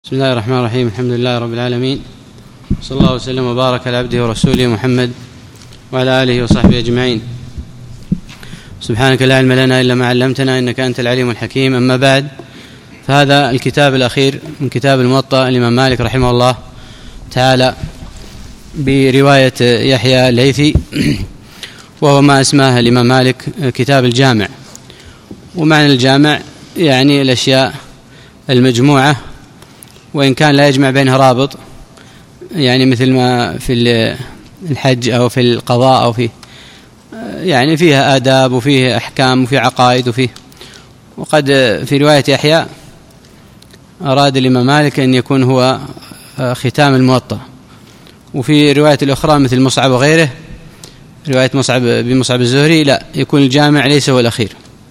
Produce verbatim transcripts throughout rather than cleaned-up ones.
بسم الله الرحمن الرحيم. الحمد لله رب العالمين، صلى الله وسلم وبارك على عبده ورسوله محمد وعلى آله وصحبه أجمعين. سبحانك لا علم لنا إلا ما علمتنا إنك أنت العليم الحكيم. أما بعد، فهذا الكتاب الأخير من كتاب الموطأ الإمام مالك رحمه الله تعالى برواية يحيى الليثي، وهو ما اسماه الإمام مالك كتاب الجامع. ومعنى الجامع يعني الأشياء المجموعة، وإن كان لا يجمع بينها رابط، يعني مثل ما في الحج أو في القضاء أو في يعني فيها آداب وفيه أحكام وفيه عقائد وفيه. وقد في رواية يحيى أراد الإمام مالك أن يكون هو ختام الموطأ، وفي رواية الأخرى مثل مصعب وغيره، رواية مصعب بمصعب الزهري، لا، يكون الجامع ليس هو الأخير.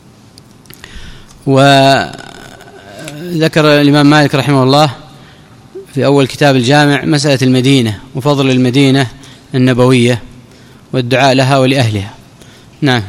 وذكر الإمام مالك رحمه الله في أول كتاب الجامع مسألة المدينة وفضل المدينة النبوية والدعاء لها ولأهلها. نعم.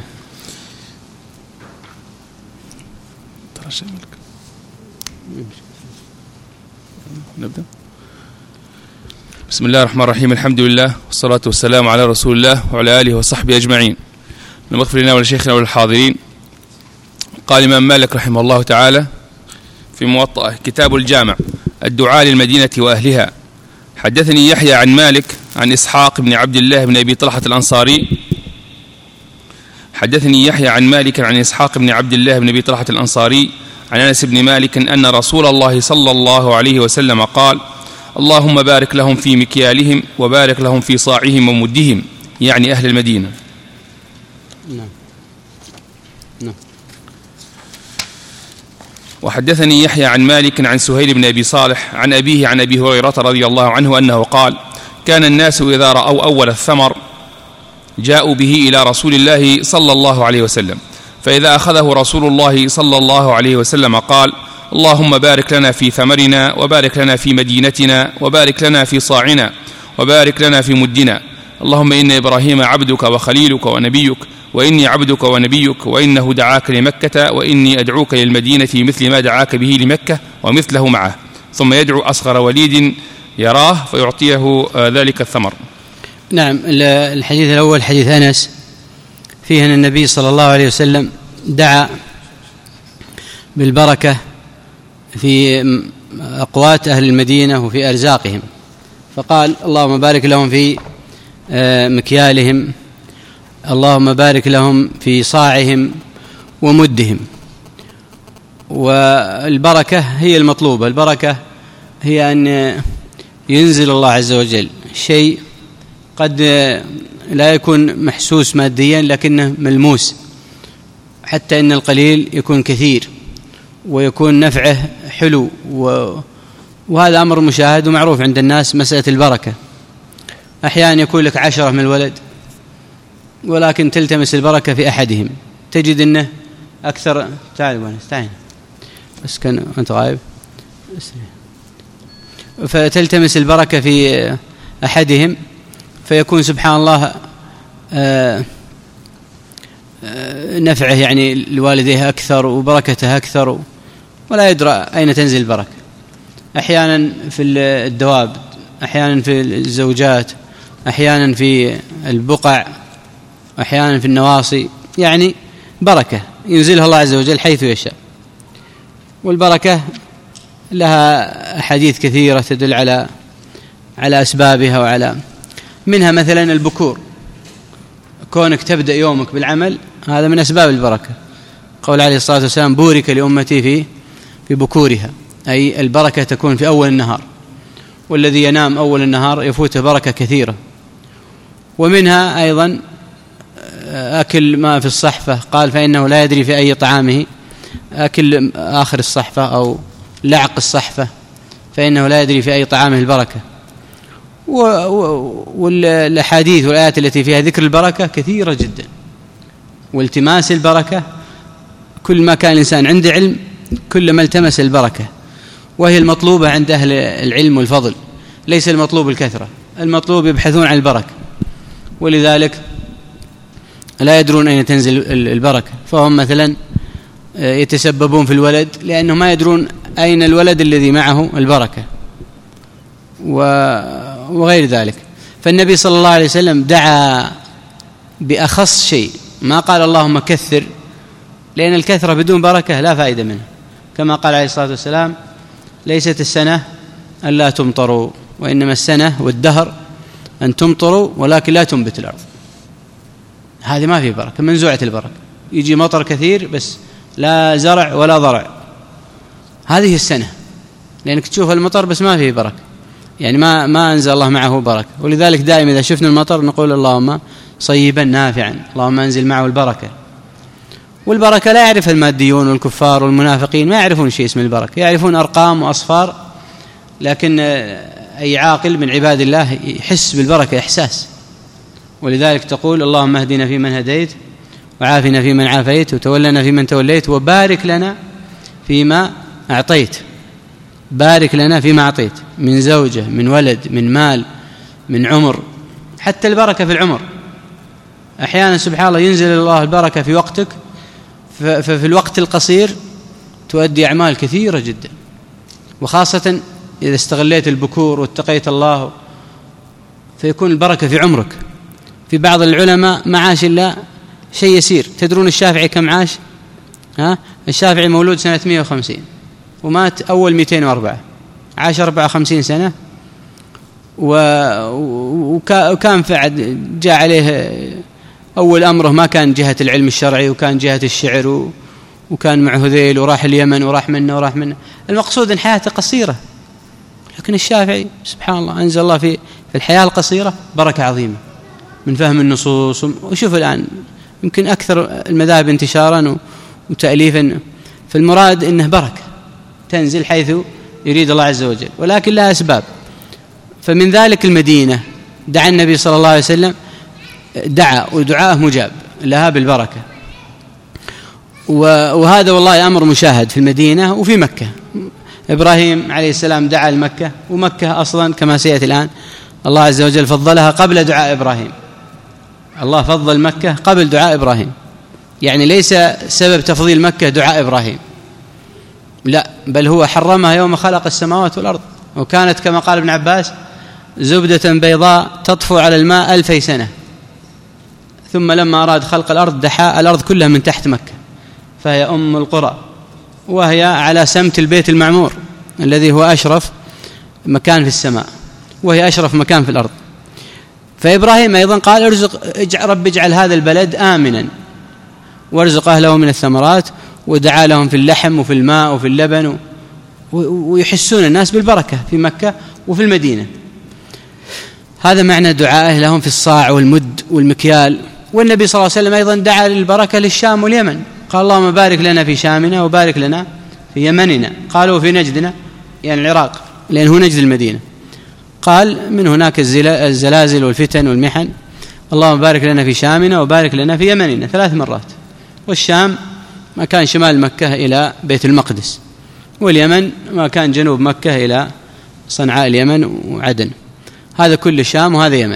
نبدأ. بسم الله الرحمن الرحيم. الحمد لله والصلاة والسلام على رسول الله وعلى آله وصحبه أجمعين. نغفر لنا ولشيخنا وللحاضرين. قال الإمام مالك رحمه الله تعالى في موطأه كتاب الجامع الدعاء للمدينة وأهلها. حدثني يحيى عن مالك عن إسحاق بن عبد الله بن أبي طلحة الأنصاري حدثني يحيى عن مالك عن إسحاق بن عبد الله بن أبي طلحة الأنصاري عن أنس بن مالك أن رسول الله صلى الله عليه وسلم قال: اللهم بارك لهم في مكيالهم وبارك لهم في صاعهم ومدهم، يعني أهل المدينة. نعم. نعم. وحدثني يحيى عن مالك عن سهيل بن أبي صالح عن أبيه عن أبي هريرة رضي الله عنه أنه قال: كان الناس إذا رأوا أول الثمر جاءوا به إلى رسول الله صلى الله عليه وسلم، فإذا أخذه رسول الله صلى الله عليه وسلم قال: اللهم بارك لنا في ثمرنا وبارك لنا في مدينتنا وبارك لنا في صاعنا وبارك لنا في مدنا، اللهم إن إبراهيم عبدك وخليلك ونبيك وإني عبدك ونبيك وإنه دعاك لمكة وإني أدعوك للمدينة مثل ما دعاك به لمكة ومثله معه، ثم يدعو أصغر وليد يراه فيعطيه ذلك الثمر. نعم. الحديث الأول حديث أنس فيه أن النبي صلى الله عليه وسلم دعا بالبركة في أقوات أهل المدينة وفي أرزاقهم، فقال: اللهم بارك لهم في مكيالهم، اللهم بارك لهم في صاعهم ومدهم. والبركة هي المطلوبة، البركة هي أن ينزل الله عز وجل شيء قد لا يكون محسوس ماديا لكنه ملموس، حتى إن القليل يكون كثير ويكون نفعه حلو، وهذا أمر مشاهد ومعروف عند الناس. مسألة البركة أحيانا يكون لك عشرة من الولد ولكن تلتمس البركة في أحدهم، تجد أنه أكثر. تعال وانا استعين بس كان أنت غايب، فتلتمس البركة في أحدهم فيكون سبحان الله آآ آآ نفعه يعني لوالديه أكثر وبركته أكثر، ولا يدرى أين تنزل البركة. أحيانا في الدواب، أحيانا في الزوجات، أحيانا في البقع، أحيانا في النواصي، يعني بركة ينزلها الله عز وجل حيث يشاء. والبركة لها أحاديث كثيرة تدل على على أسبابها، وعلى منها مثلا البكور، كونك تبدأ يومك بالعمل هذا من أسباب البركة. قول عليه الصلاة والسلام: بورك لأمتي في في بكورها، أي البركة تكون في أول النهار، والذي ينام أول النهار يفوته بركة كثيرة. ومنها أيضا أكل ما في الصحفة، قال: فإنه لا يدري في أي طعامه أكل آخر الصحفة أو لعق الصحفة، فإنه لا يدري في أي طعامه البركة. والأحاديث والآيات التي فيها ذكر البركة كثيرة جدا، والتماس البركة كل ما كان الإنسان عنده علم كل ما التمس البركة، وهي المطلوبة عند أهل العلم والفضل، ليس المطلوب الكثرة، المطلوب يبحثون عن البركة، ولذلك لا يدرون أين تنزل البركة. فهم مثلا يتسببون في الولد لأنهم ما يدرون أين الولد الذي معه البركة وغير ذلك. فالنبي صلى الله عليه وسلم دعا بأخص شيء، ما قال اللهم كثر، لأن الكثرة بدون بركة لا فائدة منها، كما قال عليه الصلاة والسلام ليست السنة أن لا تمطروا، وإنما السنة والدهر أن تمطروا ولكن لا تنبت الأرض. هذه ما في بركة، منزوعة البركة، يجي مطر كثير بس لا زرع ولا ضرع، هذه السنة، لأنك تشوف المطر بس ما فيه بركة، يعني ما ما أنزل الله معه بركة. ولذلك دائما إذا شفنا المطر نقول اللهم صيبا نافعا، اللهم أنزل معه البركة. والبركة لا يعرف الماديون والكفار والمنافقين، ما يعرفون شيء اسم البركة، يعرفون أرقام وأصفار، لكن أي عاقل من عباد الله يحس بالبركة إحساس. ولذلك تقول اللهم اهدنا فيمن هديت، وعافنا فيمن عافيت، وتولنا فيمن توليت، وبارك لنا فيما أعطيت. بارك لنا فيما أعطيت من زوجة، من ولد، من مال، من عمر. حتى البركة في العمر، أحيانا سبحان الله ينزل الله البركة في وقتك، ففي الوقت القصير تؤدي أعمال كثيرة جدا، وخاصة إذا استغليت البكور واتقيت الله فيكون البركة في عمرك. في بعض العلماء معاش إلا شيء يسير. تدرون الشافعي كم عاش؟ ها؟ الشافعي مولود سنة مئة وخمسين ومات أول مئتين وأربعة، عاش أربعة وخمسين سنة، وكان فعد جاء عليه أول أمره ما كان جهة العلم الشرعي، وكان جهة الشعر، وكان مع هذيل، وراح اليمن وراح منه وراح منه. المقصود أن حياته قصيرة، لكن الشافعي سبحان الله أنزل الله في الحياة القصيرة بركة عظيمة من فهم النصوص. وشوف الآن يمكن أكثر المذاهب انتشارا وتأليفا، فالمراد إنه بركة تنزل حيث يريد الله عز وجل، ولكن لها أسباب. فمن ذلك المدينة دعا النبي صلى الله عليه وسلم، دعا ودعاءه مجاب لها بالبركة، وهذا والله أمر مشاهد في المدينة وفي مكة. إبراهيم عليه السلام دعا لمكة، ومكة أصلا كما سيأتي الآن الله عز وجل فضلها قبل دعاء إبراهيم. الله فضل مكة قبل دعاء إبراهيم، يعني ليس سبب تفضيل مكة دعاء إبراهيم، لا، بل هو حرمها يوم خلق السماوات والأرض، وكانت كما قال ابن عباس زبدة بيضاء تطفو على الماء ألفي سنة، ثم لما أراد خلق الأرض دحى الأرض كلها من تحت مكة، فهي أم القرى، وهي على سمت البيت المعمور الذي هو أشرف مكان في السماء، وهي أشرف مكان في الأرض. فإبراهيم أيضا قال ارزق رب اجعل هذا البلد آمنا وارزق أهله من الثمرات، ودعا لهم في اللحم وفي الماء وفي اللبن، ويحسون الناس بالبركة في مكة وفي المدينة. هذا معنى دعائه لهم في الصاع والمد والمكيال. والنبي صلى الله عليه وسلم أيضا دعا للبركة للشام واليمن، قال اللهم بارك لنا في شامنا وبارك لنا في يمننا، قالوا في نجدنا يعني العراق، لأن هو نجد المدينة، قال من هناك الزلازل والفتن والمحن، اللهم بارك لنا في شامنا وبارك لنا في يمننا ثلاث مرات. والشام ما كان شمال مكة إلى بيت المقدس، واليمن ما كان جنوب مكة إلى صنعاء اليمن وعدن، هذا كل الشام وهذا يمن.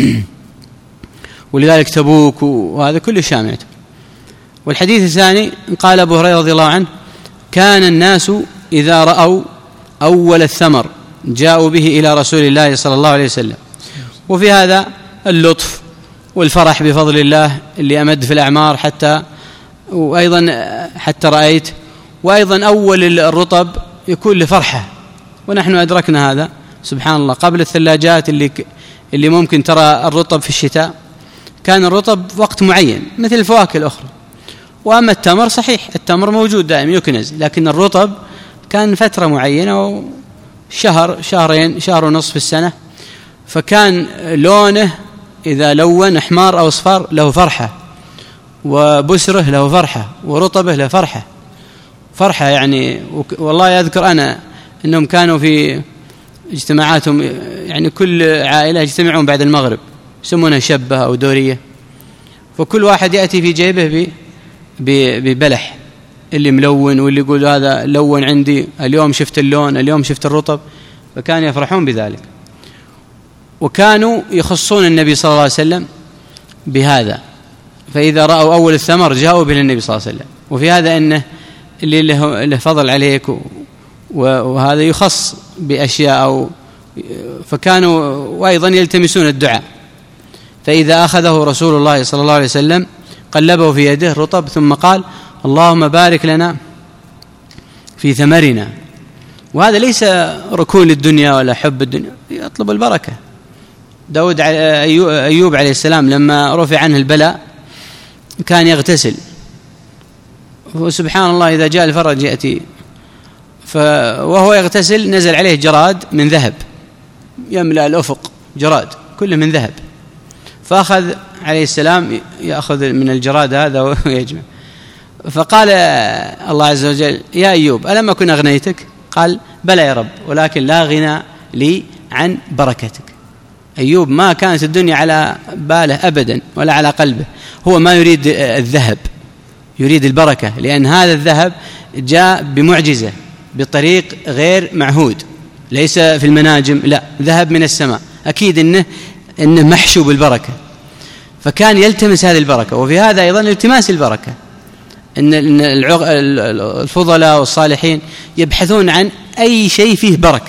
ولذلك تبوك وهذا كل الشام يعتبر. والحديث الثاني قال أبو هريرة رضي الله عنه كان الناس إذا رأوا أول الثمر جاءوا به إلى رسول الله صلى الله عليه وسلم. وفي هذا اللطف والفرح بفضل الله اللي أمد في الأعمار حتى وأيضا حتى رأيت. وأيضا أول الرطب يكون لفرحة، ونحن أدركنا هذا سبحان الله قبل الثلاجات اللي اللي ممكن ترى الرطب في الشتاء، كان الرطب وقت معين مثل الفواكه الأخرى. وأما التمر صحيح التمر موجود دائما يكنز، لكن الرطب كان فترة معينة وشهر شهرين شهر ونصف في السنة، فكان لونه إذا لون أحمر أو أصفر له فرحة، وبسره له فرحة، ورطبه له فرحة فرحة يعني. والله أذكر أنا أنهم كانوا في اجتماعاتهم يعني كل عائلة يجتمعون بعد المغرب يسمونها شبة أو دورية، فكل واحد يأتي في جيبه ببلح اللي ملون، واللي يقول هذا لون عندي اليوم شفت اللون اليوم شفت الرطب، فكانوا يفرحون بذلك. وكانوا يخصون النبي صلى الله عليه وسلم بهذا، فإذا رأوا أول الثمر جاءوا به النبي صلى الله عليه وسلم. وفي هذا أنه اللي له فضل عليك وهذا يخص بأشياء أو فكانوا وأيضا يلتمسون الدعاء. فإذا أخذه رسول الله صلى الله عليه وسلم قلبه في يده رطب ثم قال اللهم بارك لنا في ثمرنا. وهذا ليس ركون للدنيا ولا حب الدنيا، يطلب البركة. داود أيوب عليه السلام لما رفع عنه البلاء كان يغتسل، وسبحان الله إذا جاء الفرج يأتي، وهو يغتسل نزل عليه جراد من ذهب يملأ الأفق، جراد كله من ذهب، فأخذ عليه السلام يأخذ من الجراد هذا ويجمع. فقال الله عز وجل يا أيوب ألم أكن أغنيتك؟ قال بلى يا رب ولكن لا غنى لي عن بركتك. أيوب ما كانت الدنيا على باله أبدا ولا على قلبه، هو ما يريد الذهب، يريد البركة، لأن هذا الذهب جاء بمعجزة بطريق غير معهود، ليس في المناجم، لا، ذهب من السماء، أكيد إنه, إنه محشو بالبركة، فكان يلتمس هذه البركة. وفي هذا أيضا التماس البركة، إن الفضلاء والصالحين يبحثون عن أي شيء فيه بركة،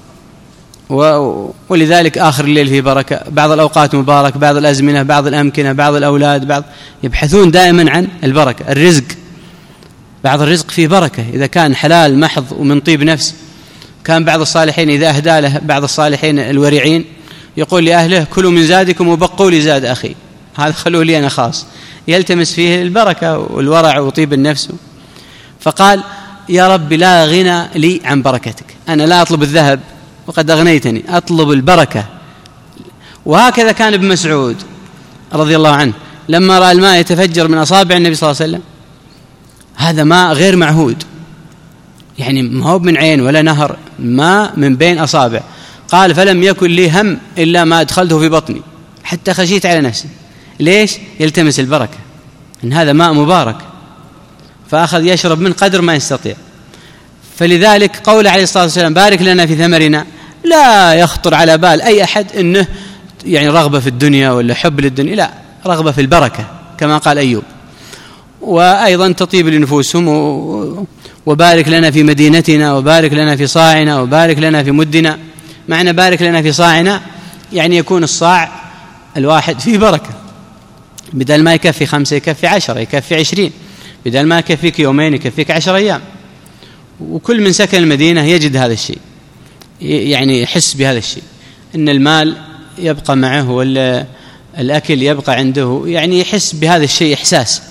ولذلك آخر الليل فيه بركة، بعض الأوقات مبارك، بعض الأزمنة، بعض الأمكنة، بعض الأولاد، بعض يبحثون دائما عن البركة. الرزق، بعض الرزق فيه بركة إذا كان حلال محض ومن طيب نفس. كان بعض الصالحين إذا أهدى له بعض الصالحين الورعين يقول لأهله كلوا من زادكم وبقوا لي زاد أخي، هذا خلوه لي أنا خاص، يلتمس فيه البركة والورع وطيب النفس. فقال يا رب لا غنى لي عن بركتك، أنا لا أطلب الذهب وقد أغنيتني، أطلب البركة. وهكذا كان ابن مسعود رضي الله عنه لما رأى الماء يتفجر من أصابع النبي صلى الله عليه وسلم، هذا ماء غير معهود، يعني ما هو من عين ولا نهر، ماء من بين أصابع. قال فلم يكن لي هم إلا ما أدخلته في بطني حتى خشيت على نفسي. ليش؟ يلتمس البركة، إن هذا ماء مبارك، فأخذ يشرب من قدر ما يستطيع. فلذلك قول عليه الصلاة والسلام بارك لنا في ثمرنا لا يخطر على بال أي أحد إنه يعني رغبة في الدنيا ولا حب للدنيا، لا، رغبة في البركة كما قال أيوب. وأيضا تطيب لنفوسهم، وبارك لنا في مدينتنا وبارك لنا في صاعنا وبارك لنا في مدنا. معنى بارك لنا في صاعنا يعني يكون الصاع الواحد فيه بركة، بدل ما يكفي خمسة يكفي عشرة يكفي عشرين، بدل ما يكفيك يومين يكفيك عشر أيام. وكل من سكن المدينة يجد هذا الشيء، يعني يحس بهذا الشيء، إن المال يبقى معه ولا الأكل يبقى عنده، يعني يحس بهذا الشيء إحساس.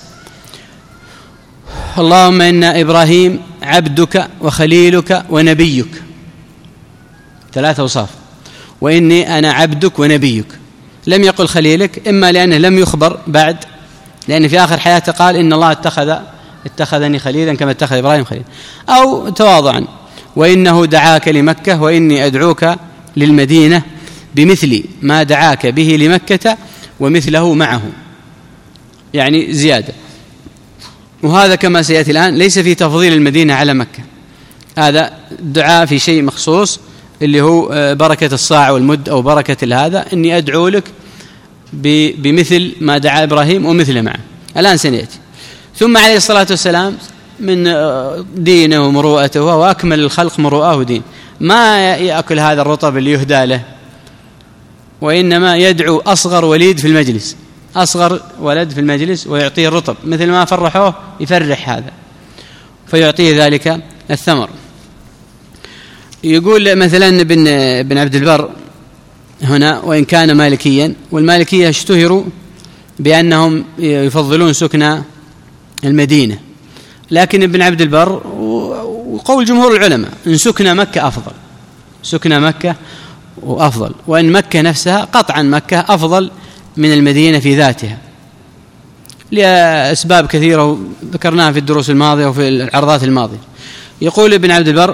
اللهم إن إبراهيم عبدك وخليلك ونبيك، ثلاثة أوصاف، وإني أنا عبدك ونبيك. لم يقل خليلك، إما لأنه لم يخبر بعد، لأن في آخر حياته قال إن الله اتخذ اتخذني خليلا كما اتخذ إبراهيم خليلا، أو تواضعا وإنه دعاك لمكة وإني أدعوك للمدينة بمثل ما دعاك به لمكة ومثله معه، يعني زيادة. وهذا كما سيأتي الآن ليس في تفضيل المدينة على مكة، هذا دعاء في شيء مخصوص اللي هو بركة الصاع والمد أو بركة هذا، إني أدعو لك بمثل ما دعا إبراهيم ومثله معه. الآن سنأتي. ثم عليه الصلاة والسلام من دينه ومروءته، وهو أكمل الخلق مروءه ودين، ما يأكل هذا الرطب اللي يهدى له، وإنما يدعو أصغر وليد في المجلس، أصغر ولد في المجلس ويعطيه الرطب، مثل ما فرحوه يفرح هذا فيعطيه ذلك الثمر. يقول مثلا ابن ابن عبد البر هنا، وإن كان مالكيا، والمالكية اشتهروا بأنهم يفضلون سكن المدينة، لكن ابن عبد البر وقول جمهور العلماء إن سكن مكة أفضل، سكن مكة وأفضل، وإن مكة نفسها قطعا مكة أفضل من المدينة في ذاتها لأسباب كثيرة ذكرناها في الدروس الماضية وفي العرضات الماضية. يقول ابن عبد البر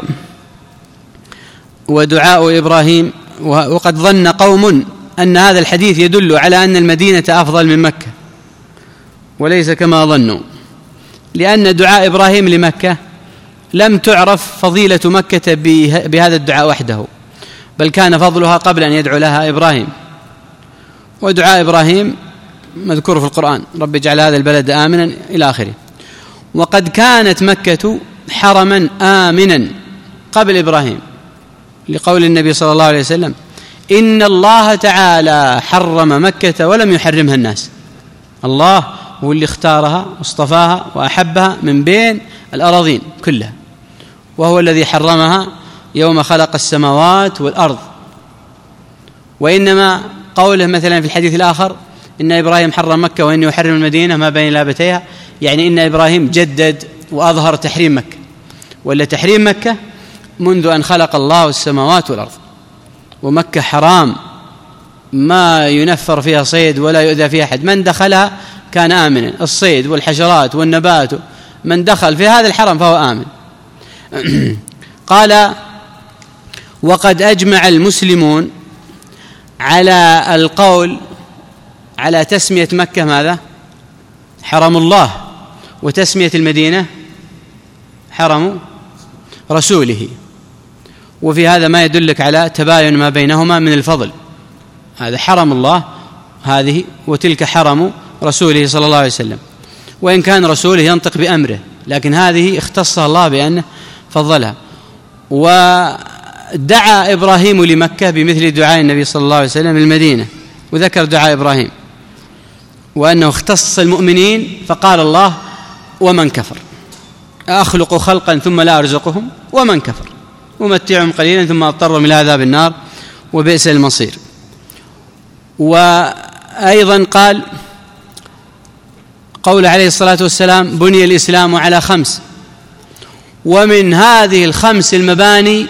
ودعاء إبراهيم، وقد ظن قوم أن هذا الحديث يدل على أن المدينة أفضل من مكة، وليس كما ظنوا، لأن دعاء إبراهيم لمكة لم تعرف فضيلة مكة بهذا الدعاء وحده، بل كان فضلها قبل أن يدعو لها إبراهيم. ودعاء إبراهيم مذكور في القرآن رب اجعل هذا البلد آمنا إلى آخره. وقد كانت مكة حرما آمنا قبل إبراهيم، لقول النبي صلى الله عليه وسلم: إن الله تعالى حرم مكة ولم يحرمها الناس. الله هو اللي اختارها واصطفاها وأحبها من بين الأراضين كلها، وهو الذي حرمها يوم خلق السماوات والأرض. وإنما قوله مثلا في الحديث الآخر: إن إبراهيم حرم مكة وإني أحرم المدينة ما بين لابتيها، يعني إن إبراهيم جدد وأظهر تحريم مكة، ولا تحريم مكة منذ أن خلق الله السماوات والأرض. ومكة حرام ما ينفر فيها صيد ولا يؤذى فيها أحد، من دخلها كان آمنا، الصيد والحشرات والنبات، من دخل في هذا الحرم فهو آمن. قال: وقد أجمع المسلمون على القول على تسمية مكة ماذا؟ حرم الله، وتسمية المدينة حرم رسوله. وفي هذا ما يدلك على تباين ما بينهما من الفضل، هذا حرم الله هذه، وتلك حرم رسوله صلى الله عليه وسلم، وإن كان رسوله ينطق بأمره، لكن هذه اختصها الله بأنه فضلها. ودعا إبراهيم لمكة بمثل دعاء النبي صلى الله عليه وسلم المدينة، وذكر دعاء إبراهيم وأنه اختص المؤمنين، فقال الله: ومن كفر أخلق خلقا ثم لا أرزقهم ومن كفر أمتعهم قليلا ثم أضطرهم إلى عذاب النار وبئس المصير. وأيضا قال قول عليه الصلاة والسلام: بني الإسلام على خمس، ومن هذه الخمس المباني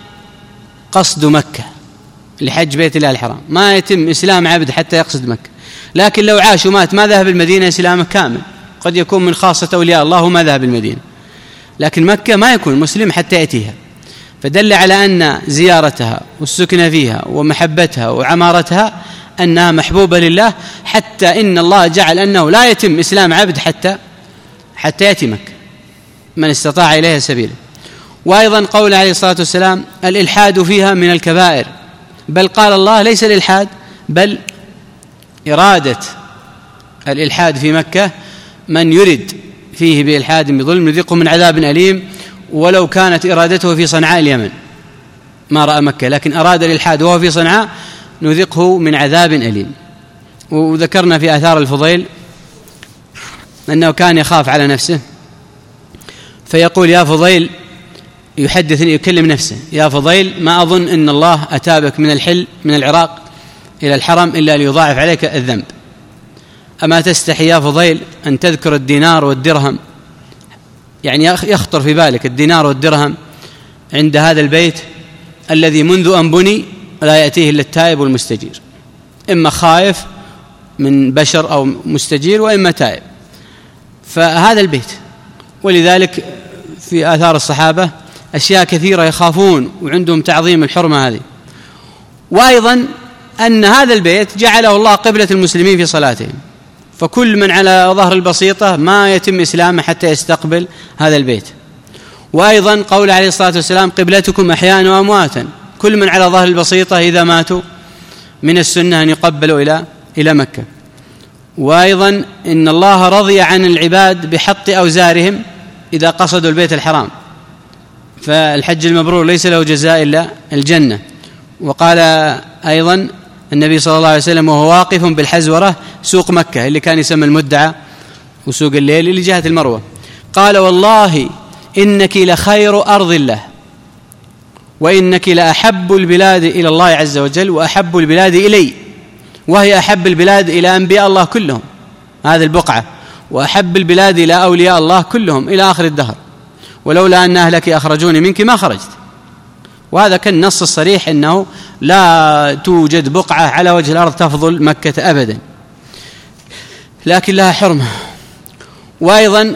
قصد مكة لحج بيت الله الحرام. ما يتم إسلام عبد حتى يقصد مكة، لكن لو عاش ومات ما ذهب المدينة إسلامه كامل، قد يكون من خاصة أولياء الله وما ذهب المدينة، لكن مكة ما يكون مسلم حتى يأتيها. فدل على أن زيارتها والسكن فيها ومحبتها وعمارتها أنها محبوبة لله، حتى إن الله جعل أنه لا يتم إسلام عبد حتى حتى يأتي مكة، من استطاع إليها سبيلا. وأيضا قول عليه الصلاة والسلام: الإلحاد فيها من الكبائر، بل قال الله: ليس الإلحاد بل إرادة الإلحاد في مكة، من يرد فيه بإلحاد بظلم نذقه من عذاب أليم، ولو كانت إرادته في صنعاء اليمن ما رأى مكة، لكن أراد الإلحاد وهو في صنعاء نذقه من عذاب أليم. وذكرنا في آثار الفضيل أنه كان يخاف على نفسه، فيقول: يا فضيل، يحدثني يكلم نفسه: يا فضيل، ما أظن أن الله أتابك من الحل من العراق إلى الحرم إلا ليضاعف عليك الذنب. أما تستحي يا فضيل أن تذكر الدينار والدرهم، يعني يخطر في بالك الدينار والدرهم عند هذا البيت الذي منذ أن بني لا يأتيه إلا التائب والمستجير، إما خائف من بشر أو مستجير، وإما تائب. فهذا البيت، ولذلك في آثار الصحابة أشياء كثيرة يخافون وعندهم تعظيم الحرمة هذه. وأيضا أن هذا البيت جعله الله قبلة المسلمين في صلاتهم، فكل من على ظهر البسيطة ما يتم إسلامه حتى يستقبل هذا البيت. وأيضا قول عليه الصلاة والسلام: قبلتكم أحياء وأمواتا، كل من على ظهر البسيطة إذا ماتوا من السنة أن يقبلوا إلى إلى مكة. وأيضا إن الله رضي عن العباد بحط أوزارهم إذا قصدوا البيت الحرام، فالحج المبرور ليس له جزاء إلا الجنة. وقال أيضا النبي صلى الله عليه وسلم وهو واقف بالحزورة سوق مكة اللي كان يسمى المدعى وسوق الليل اللي جهة المروة، قال: والله إنك لخير أرض الله، وإنك لأحب البلاد إلى الله عز وجل، وأحب البلاد إلي، وهي أحب البلاد إلى أنبياء الله كلهم، هذه البقعة، وأحب البلاد إلى أولياء الله كلهم إلى آخر الدهر، ولولا أن أهلك أخرجوني منك ما خرجت. وهذا كان النص الصريح أنه لا توجد بقعة على وجه الأرض تفضل مكة أبدا، لكن لها حرمة. وأيضا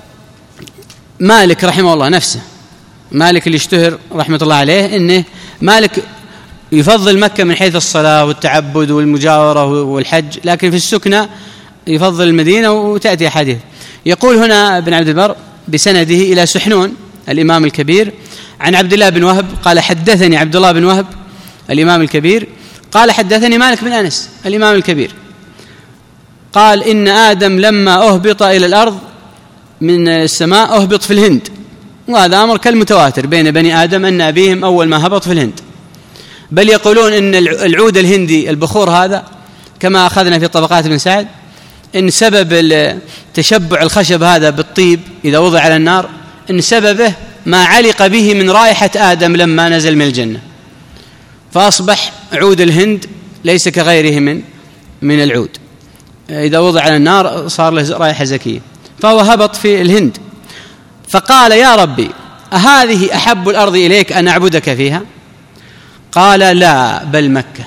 مالك رحمه الله نفسه، مالك اللي اشتهر رحمة الله عليه إنه مالك يفضل مكة من حيث الصلاة والتعبد والمجاورة والحج، لكن في السكنة يفضل المدينة. وتأتي حديث يقول هنا ابن عبد البر بسنده إلى سحنون الإمام الكبير عن عبد الله بن وهب قال: حدثني عبد الله بن وهب الإمام الكبير قال: حدثني مالك بن أنس الإمام الكبير قال: إن آدم لما أهبط إلى الأرض من السماء أهبط في الهند، وهذا أمر كالمتواتر بين بني آدم أن أبيهم أول ما هبط في الهند. بل يقولون إن العود الهندي البخور هذا كما أخذنا في طبقات ابن سعد إن سبب تشبع الخشب هذا بالطيب إذا وضع على النار إن سببه ما علق به من رائحة آدم لما نزل من الجنة، فأصبح عود الهند ليس كغيره من من العود، إذا وضع على النار صار له رائحة زكية، فهو هبط في الهند. فقال يا ربي أهذه أحب الأرض إليك أن أعبدك فيها؟ قال لا بل مكة.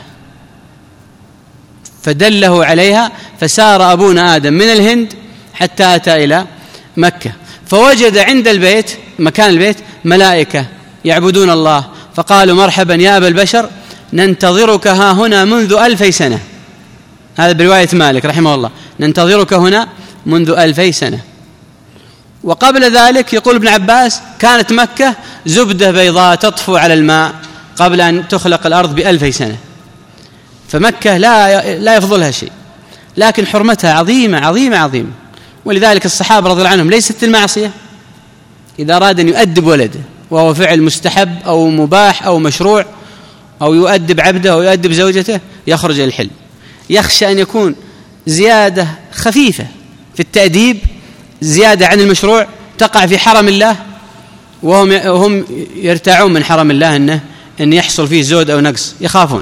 فدله عليها، فسار أبونا آدم من الهند حتى أتى إلى مكة، فوجد عند البيت مكان البيت ملائكة يعبدون الله، فقالوا مرحبا يا أبا البشر ننتظرك ها هنا منذ ألفي سنة. هذا برواية مالك رحمه الله، ننتظرك هنا منذ ألفي سنة. وقبل ذلك يقول ابن عباس كانت مكة زبدة بيضاء تطفو على الماء قبل أن تخلق الأرض بألفي سنة، فمكة لا لا يفضلها شيء، لكن حرمتها عظيمة عظيمة عظيمة. ولذلك الصحابة رضي الله عنهم ليست المعصية إذا أراد أن يؤدب ولده وهو فعل مستحب أو مباح أو مشروع، أو يؤدب عبده أو يؤدب زوجته، يخرج الحل. يخشى أن يكون زيادة خفيفة في التأديب، زيادة عن المشروع، تقع في حرم الله، وهم وهم يرتاعون من حرم الله أنه أن يحصل فيه زود أو نقص، يخافون،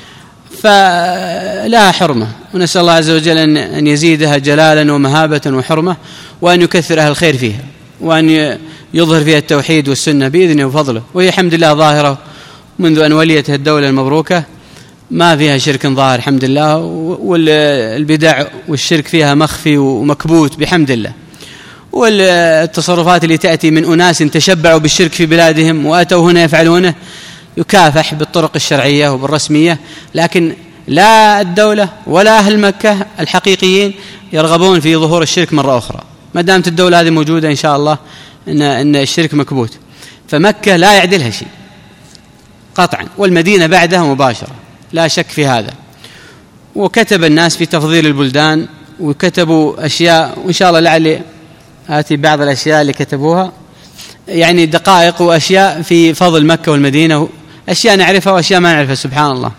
فلا حرمة. ونسأل الله عز وجل أن يزيدها جلالا ومهابة وحرمة، وأن يكثر أهل الخير فيها، وأن يظهر فيها التوحيد والسنة بإذنه وفضله. وهي الحمد لله ظاهرة منذ أن وليتها الدولة المبروكة، ما فيها شرك ظاهر الحمد لله، والبدع والشرك فيها مخفي ومكبوت بحمد الله. والتصرفات اللي تأتي من أناس تشبعوا بالشرك في بلادهم وأتوا هنا يفعلونه يكافح بالطرق الشرعية وبالرسمية، لكن لا الدولة ولا أهل مكة الحقيقيين يرغبون في ظهور الشرك مرة أخرى. ما دامت الدولة هذه موجودة إن شاء الله إن, إن الشرك مكبوت، فمكة لا يعدلها شيء قطعا، والمدينة بعدها مباشرة لا شك في هذا. وكتب الناس في تفضيل البلدان وكتبوا أشياء، وإن شاء الله لعلي آتي بعض الأشياء اللي كتبوها، يعني دقائق وأشياء في فضل مكة والمدينة، أشياء نعرفها وأشياء ما نعرفها سبحان الله.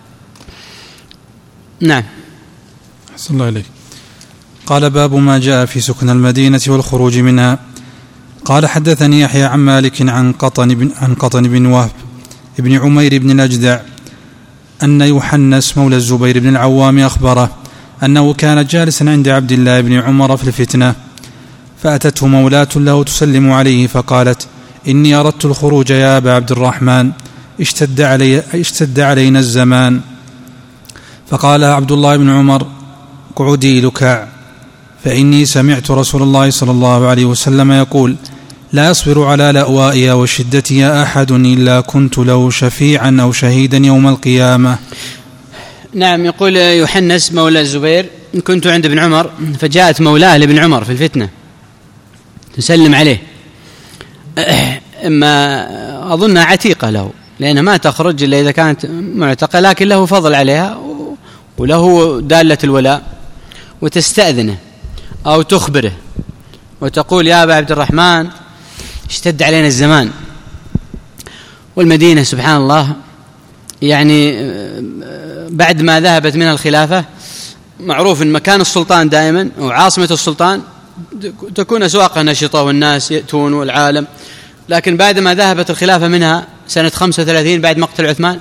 نعم. أحسن الله إليك. قال باب ما جاء في سكن المدينة والخروج منها. قال حدثني يحيى عن مالك عن قطن بن, عن قطن بن وهب ابن عمير بن الأجدع أن يحنس مولى الزبير بن العوام أخبره أنه كان جالسا عند عبد الله بن عمر في الفتنة، فأتته مولاة له تسلم عليه فقالت إني أردت الخروج يا أبا عبد الرحمن، اشتد, علي اشتد علينا الزمان. فقال عبد الله بن عمر اقعدي لكع، فإني سمعت رسول الله صلى الله عليه وسلم يقول لا يصبر على لأوائها وشدتها أحد إلا كنت له شفيعا أو شهيدا يوم القيامة. نعم. يقول يحنس مولى الزبير كنت عند ابن عمر، فجاءت مولاه لابن عمر في الفتنة تسلم عليه، إما أظنها عتيقة له لأنها ما تخرج إلا إذا كانت معتقة، لكن له فضل عليها وله دالة الولاء، وتستأذنه أو تخبره وتقول يا أبا عبد الرحمن اشتد علينا الزمان. والمدينة سبحان الله يعني بعد ما ذهبت منها الخلافة، معروف أن مكان السلطان دائما وعاصمة السلطان تكون أسواقها نشطة والناس يأتون والعالم، لكن بعد ما ذهبت الخلافة منها سنة خمسة وثلاثين بعد مقتل عثمان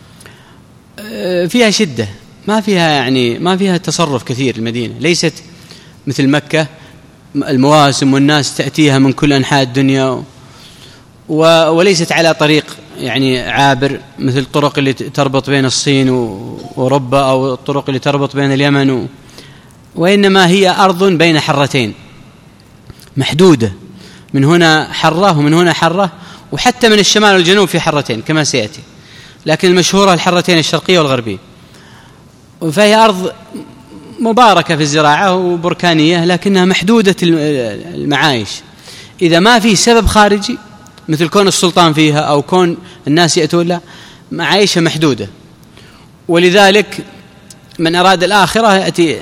فيها شدة، ما فيها يعني ما فيها تصرف كثير. المدينة ليست مثل مكة المواسم والناس تأتيها من كل أنحاء الدنيا، وليست على طريق يعني عابر مثل الطرق اللي تربط بين الصين وأوروبا أو الطرق اللي تربط بين اليمن و... وإنما هي أرض بين حرتين محدودة، من هنا حرة ومن هنا حرة، وحتى من الشمال والجنوب في حرتين كما سيأتي، لكن المشهورة الحرتين الشرقية والغربية. فهي أرض مباركة في الزراعة وبركانية، لكنها محدودة المعايش. إذا ما في سبب خارجي مثل كون السلطان فيها أو كون الناس يأتون لها، معايشها محدودة. ولذلك من أراد الآخرة يأتي،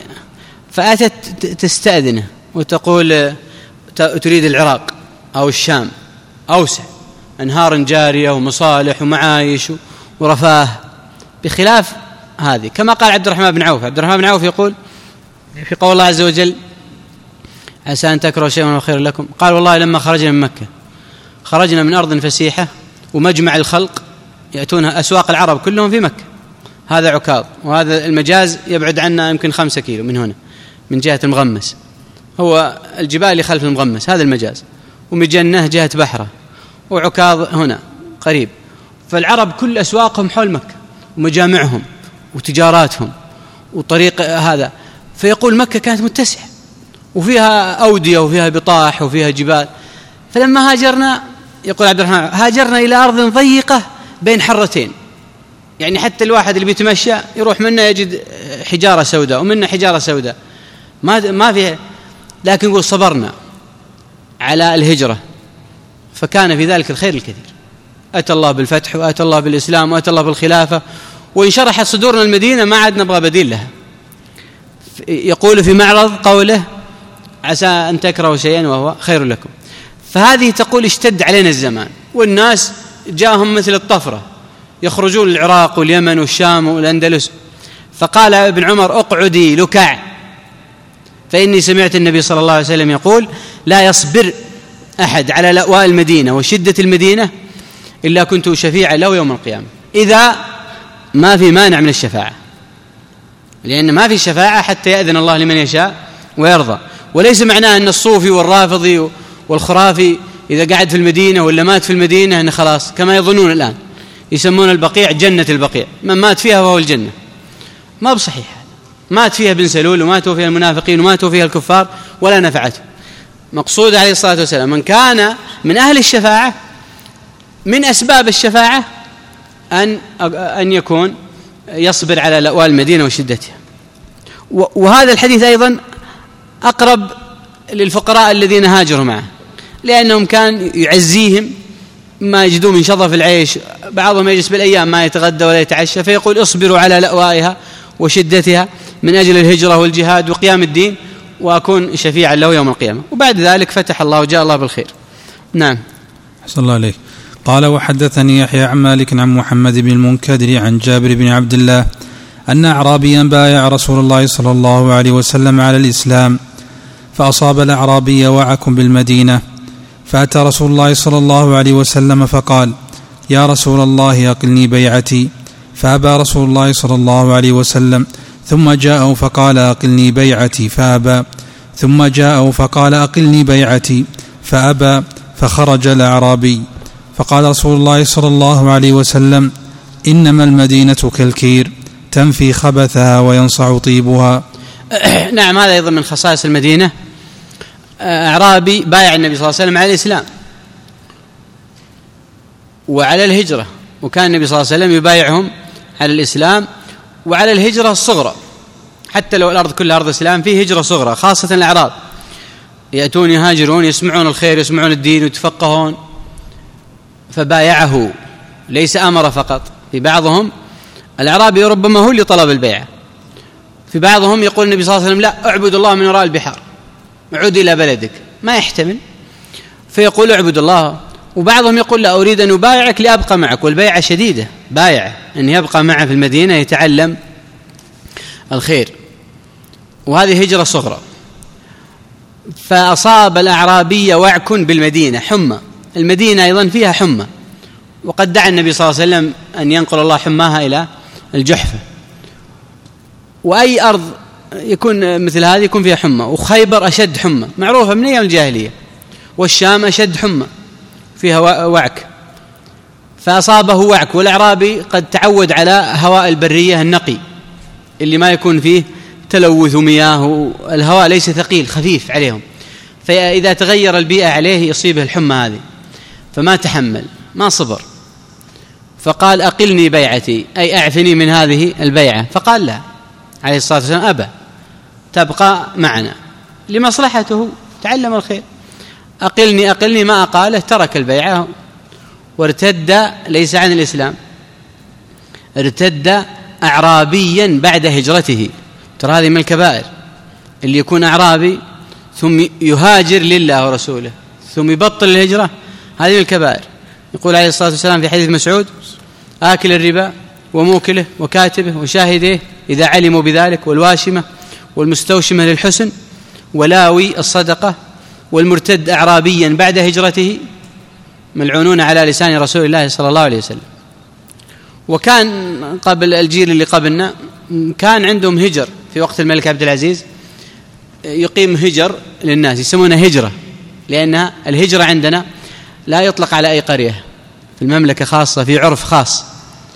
فأتت تستأذنه وتقول تريد العراق أو الشام أوسع، أنهار جارية ومصالح ومعايش ورفاه، بخلاف هذه. كما قال عبد الرحمن بن عوف، عبد الرحمن بن عوف يقول في قول الله عز وجل عسى أن تكرهوا شيئا وهو خير لكم، قال والله لما خرجنا من مكة خرجنا من أرض فسيحة ومجمع الخلق يأتون أسواق العرب كلهم في مكة، هذا عكاظ، وهذا المجاز يبعد عنا يمكن خمسة كيلو من هنا من جهة المغمس، هو الجبال اللي خلف المغمس هذا المجاز، ومجنة جهة بحرة، وعكاظ هنا قريب. فالعرب كل أسواقهم حول مكة ومجامعهم وتجاراتهم وطريق هذا، فيقول مكة كانت متسعة وفيها أودية وفيها بطاح وفيها جبال. فلما هاجرنا، يقول عبد الرحمن، هاجرنا إلى أرض ضيقة بين حرتين، يعني حتى الواحد اللي بيتمشى يروح منه يجد حجارة سوداء ومنه حجارة سوداء، ما ما فيها، لكن يقول صبرنا على الهجرة فكان في ذلك الخير الكثير. أتى الله بالفتح وأتى الله بالإسلام وأتى الله بالخلافة، وإن شرحت صدورنا المدينة ما عاد نبغى بديل لها. يقول في معرض قوله عسى أن تكرهوا شيئا وهو خير لكم. فهذه تقول اشتد علينا الزمان والناس جاءهم مثل الطفرة، يخرجون العراق واليمن والشام والأندلس. فقال ابن عمر اقعدي لكع، فإني سمعت النبي صلى الله عليه وسلم يقول لا يصبر أحد على لأواء المدينة وشدة المدينة إلا كنت شفيعا له يوم القيامة، إذا ما في مانع من الشفاعة، لأن ما في شفاعة حتى يأذن الله لمن يشاء ويرضى. وليس معناه أن الصوفي والرافضي والخرافي إذا قعد في المدينة ولا مات في المدينة أنه خلاص، كما يظنون الآن يسمون البقيع جنة البقيع، من مات فيها وهو الجنة. ما بصحيح، مات فيها بن سلول وماتوا فيها المنافقين وماتوا فيها الكفار ولا نفعته. مقصود عليه الصلاة والسلام من كان من أهل الشفاعة، من أسباب الشفاعة أن أن يكون يصبر على لأواء المدينة وشدتها. وهذا الحديث أيضا أقرب للفقراء الذين هاجروا معه، لأنهم كان يعزيهم ما يجدون من شظف العيش، بعضهم يجلس بالأيام ما يتغدى ولا يتعشى، فيقول اصبروا على لأوائها وشدتها من أجل الهجرة والجهاد وقيام الدين، وأكون شفيعا له يوم القيامة. وبعد ذلك فتح الله وجاء الله بالخير. نعم. أحسن الله عليك. قال وحدثني يحيى عن مالك عن محمد بن المنكدر عن جابر بن عبد الله أن أعرابيا بايع رسول الله صلى الله عليه وسلم على الإسلام، فأصاب الأعرابي وعك بالمدينة، فأتى رسول الله صلى الله عليه وسلم فقال يا رسول الله أقلني بيعتي، فأبى رسول الله صلى الله عليه وسلم، ثم جاءه فقال أقلني بيعتي فأبى، ثم جاءه فقال أقلني بيعتي فأبى، فخرج الأعرابي، فقال رسول الله صلى الله عليه وسلم إنما المدينة كالكير تنفي خبثها وينصع طيبها. نعم، هذا أيضا من خصائص المدينة. أعرابي بايع النبي صلى الله عليه وسلم على الإسلام وعلى الهجرة، وكان النبي صلى الله عليه وسلم يبايعهم على الإسلام وعلى الهجرة الصغرى، حتى لو الأرض كلها أرض إسلام فيه هجرة صغرى، خاصة الأعراب يأتون يهاجرون يسمعون الخير يسمعون الدين ويتفقهون، فبايعه، ليس أمر فقط. في بعضهم الأعرابي ربما هو اللي طلب البيعة، في بعضهم يقول النبي صلى الله عليه وسلم لا اعبد الله من وراء البحار، عود إلى بلدك، ما يحتمل، فيقول اعبد الله. وبعضهم يقول لا أريد أن أبايعك لأبقى معك، والبيعة شديدة، بايع أن يبقى معه في المدينة يتعلم الخير، وهذه هجرة صغرى. فأصاب الأعرابي وعك بالمدينة، حمى، المدينة أيضا فيها حمى، وقد دعا النبي صلى الله عليه وسلم أن ينقل الله حماها إلى الجحفة. وأي أرض يكون مثل هذه يكون فيها حمى، وخيبر أشد حمى معروفة من أيام الجاهلية، والشام أشد حمى فيها وعك، فأصابه وعك. والأعرابي قد تعود على هواء البرية النقي اللي ما يكون فيه تلوث مياه، الهواء ليس ثقيل خفيف عليهم، فإذا تغير البيئة عليه يصيبه الحمى هذه، فما تحمل، ما صبر، فقال أقلني بيعتي، أي أعفني من هذه البيعة. فقال لا عليه الصلاة والسلام أبى، تبقى معنا لمصلحته، تعلم الخير، أقلني أقلني، ما أقاله، ترك البيعة وارتد، ليس عن الإسلام، ارتد أعرابيا بعد هجرته. ترى هذه من الكبائر، اللي يكون أعرابي ثم يهاجر لله ورسوله ثم يبطل الهجرة، هذه من الكبائر. يقول عليه الصلاة والسلام في حديث مسعود: آكل الربا وموكله وكاتبه وشاهديه إذا علموا بذلك، والواشمة والمستوشمة للحسن، ولاوي الصدقة، والمرتد أعرابيا بعد هجرته، ملعونون على لسان رسول الله صلى الله عليه وسلم. وكان قبل الجيل اللي قبلنا كان عندهم هجر في وقت الملك عبد العزيز، يقيم هجر للناس يسمونها هجرة، لأن الهجرة عندنا لا يطلق على أي قرية في المملكة، خاصة في عرف خاص،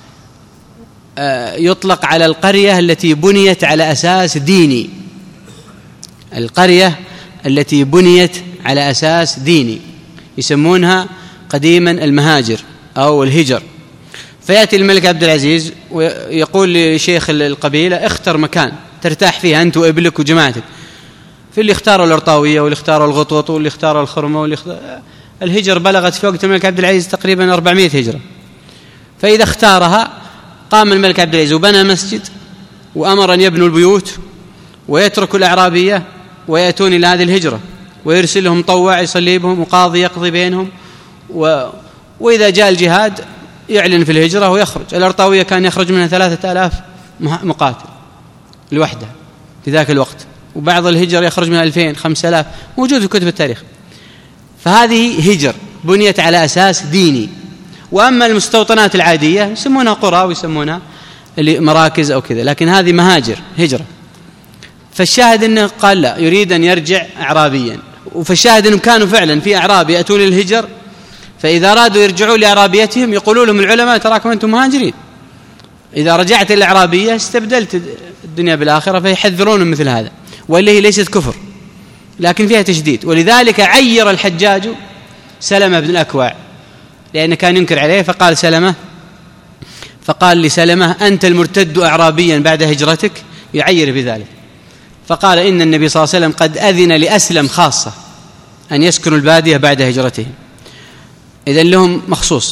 يطلق على القرية التي بنيت على أساس ديني، القرية التي بنيت على أساس ديني يسمونها قديما المهاجر أو الهجر. فيأتي الملك عبد العزيز ويقول لشيخ القبيلة: اختر مكان ترتاح فيه أنت وإبلك وجماعتك. في اللي اختاروا الأرطاوية، واللي اختاروا الغطوط، واللي اختاروا الخرمة، واللي اختار... الهجر بلغت في وقت الملك عبد العزيز تقريبا أربعمائة هجرة. فإذا اختارها قام الملك عبد العزيز وبنى مسجد، وأمر أن يبنوا البيوت ويتركوا الأعرابية ويأتون إلى هذه الهجرة، ويرسلهم مطوع يصلي بهم وقاضي يقضي بينهم، و... وإذا جاء الجهاد يعلن في الهجرة ويخرج. الأرطاوية كان يخرج منها ثلاثة آلاف مقاتل الوحدة في ذاك الوقت، وبعض الهجر يخرج منها ألفين خمسة آلاف، موجود في كتب التاريخ. فهذه هجر بنيت على أساس ديني. وأما المستوطنات العادية يسمونها قرى ويسمونها مراكز أو كذا، لكن هذه مهاجر هجرة. فالشاهد أنه قال لا، يريد أن يرجع أعرابيا. فالشاهد أنهم كانوا فعلا في أعراب يأتون الهجر، فإذا أرادوا يرجعوا لأعرابيتهم يقولوا لهم العلماء: تراكم أنتم مهاجرين، إذا رجعت الأعرابية استبدلت الدنيا بالآخرة. فيحذرون مثل هذا، واللي هي ليست كفر لكن فيها تشديد. ولذلك عير الحجاج سلمة بن الأكوع، لأنه كان ينكر عليه، فقال سلمة فقال لسلمة: أنت المرتد أعرابيا بعد هجرتك، يعير بذلك. فقال: إن النبي صلى الله عليه وسلم قد أذن لأسلم خاصة أن يسكنوا البادية بعد هجرتهم، إذن لهم مخصوص.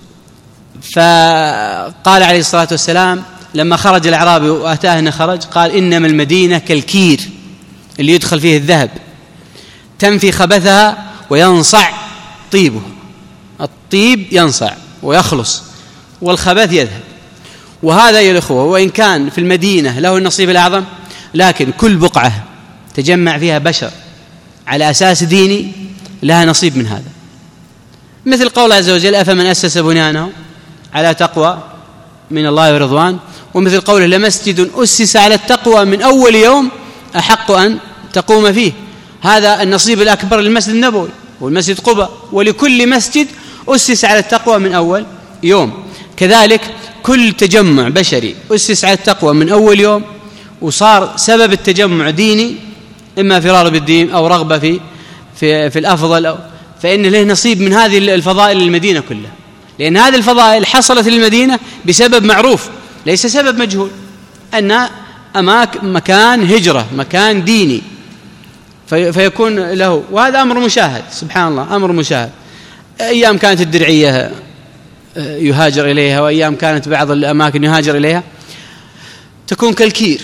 فقال عليه الصلاة والسلام لما خرج الأعرابي وأتاه أنه خرج، قال: إنما المدينة كالكير اللي يدخل فيه الذهب، تنفي خبثها وينصع طيبه. الطيب ينصع ويخلص، والخبث يذهب. وهذا يا الأخوة، وإن كان في المدينة له النصيب الأعظم، لكن كل بقعة تجمع فيها بشر على أساس ديني لها نصيب من هذا. مثل قول عز وجل: أفمن أسس بنيانه على تقوى من الله ورضوان. ومثل قوله: لمسجد أسس على التقوى من أول يوم أحق أن تقوم فيه. هذا النصيب الأكبر للمسجد النبوي والمسجد قباء، ولكل مسجد أسس على التقوى من أول يوم. كذلك كل تجمع بشري أسس على التقوى من أول يوم، وصار سبب التجمع ديني، إما فرار بالدين أو رغبة في في, في الأفضل، أو فإن له نصيب من هذه الفضائل للمدينة كلها، لأن هذه الفضائل حصلت للمدينة بسبب معروف ليس سبب مجهول، أن أماك مكان هجرة، مكان ديني، في فيكون له. وهذا أمر مشاهد، سبحان الله، أمر مشاهد. أيام كانت الدرعية يهاجر إليها، وأيام كانت بعض الأماكن يهاجر إليها، تكون كالكير.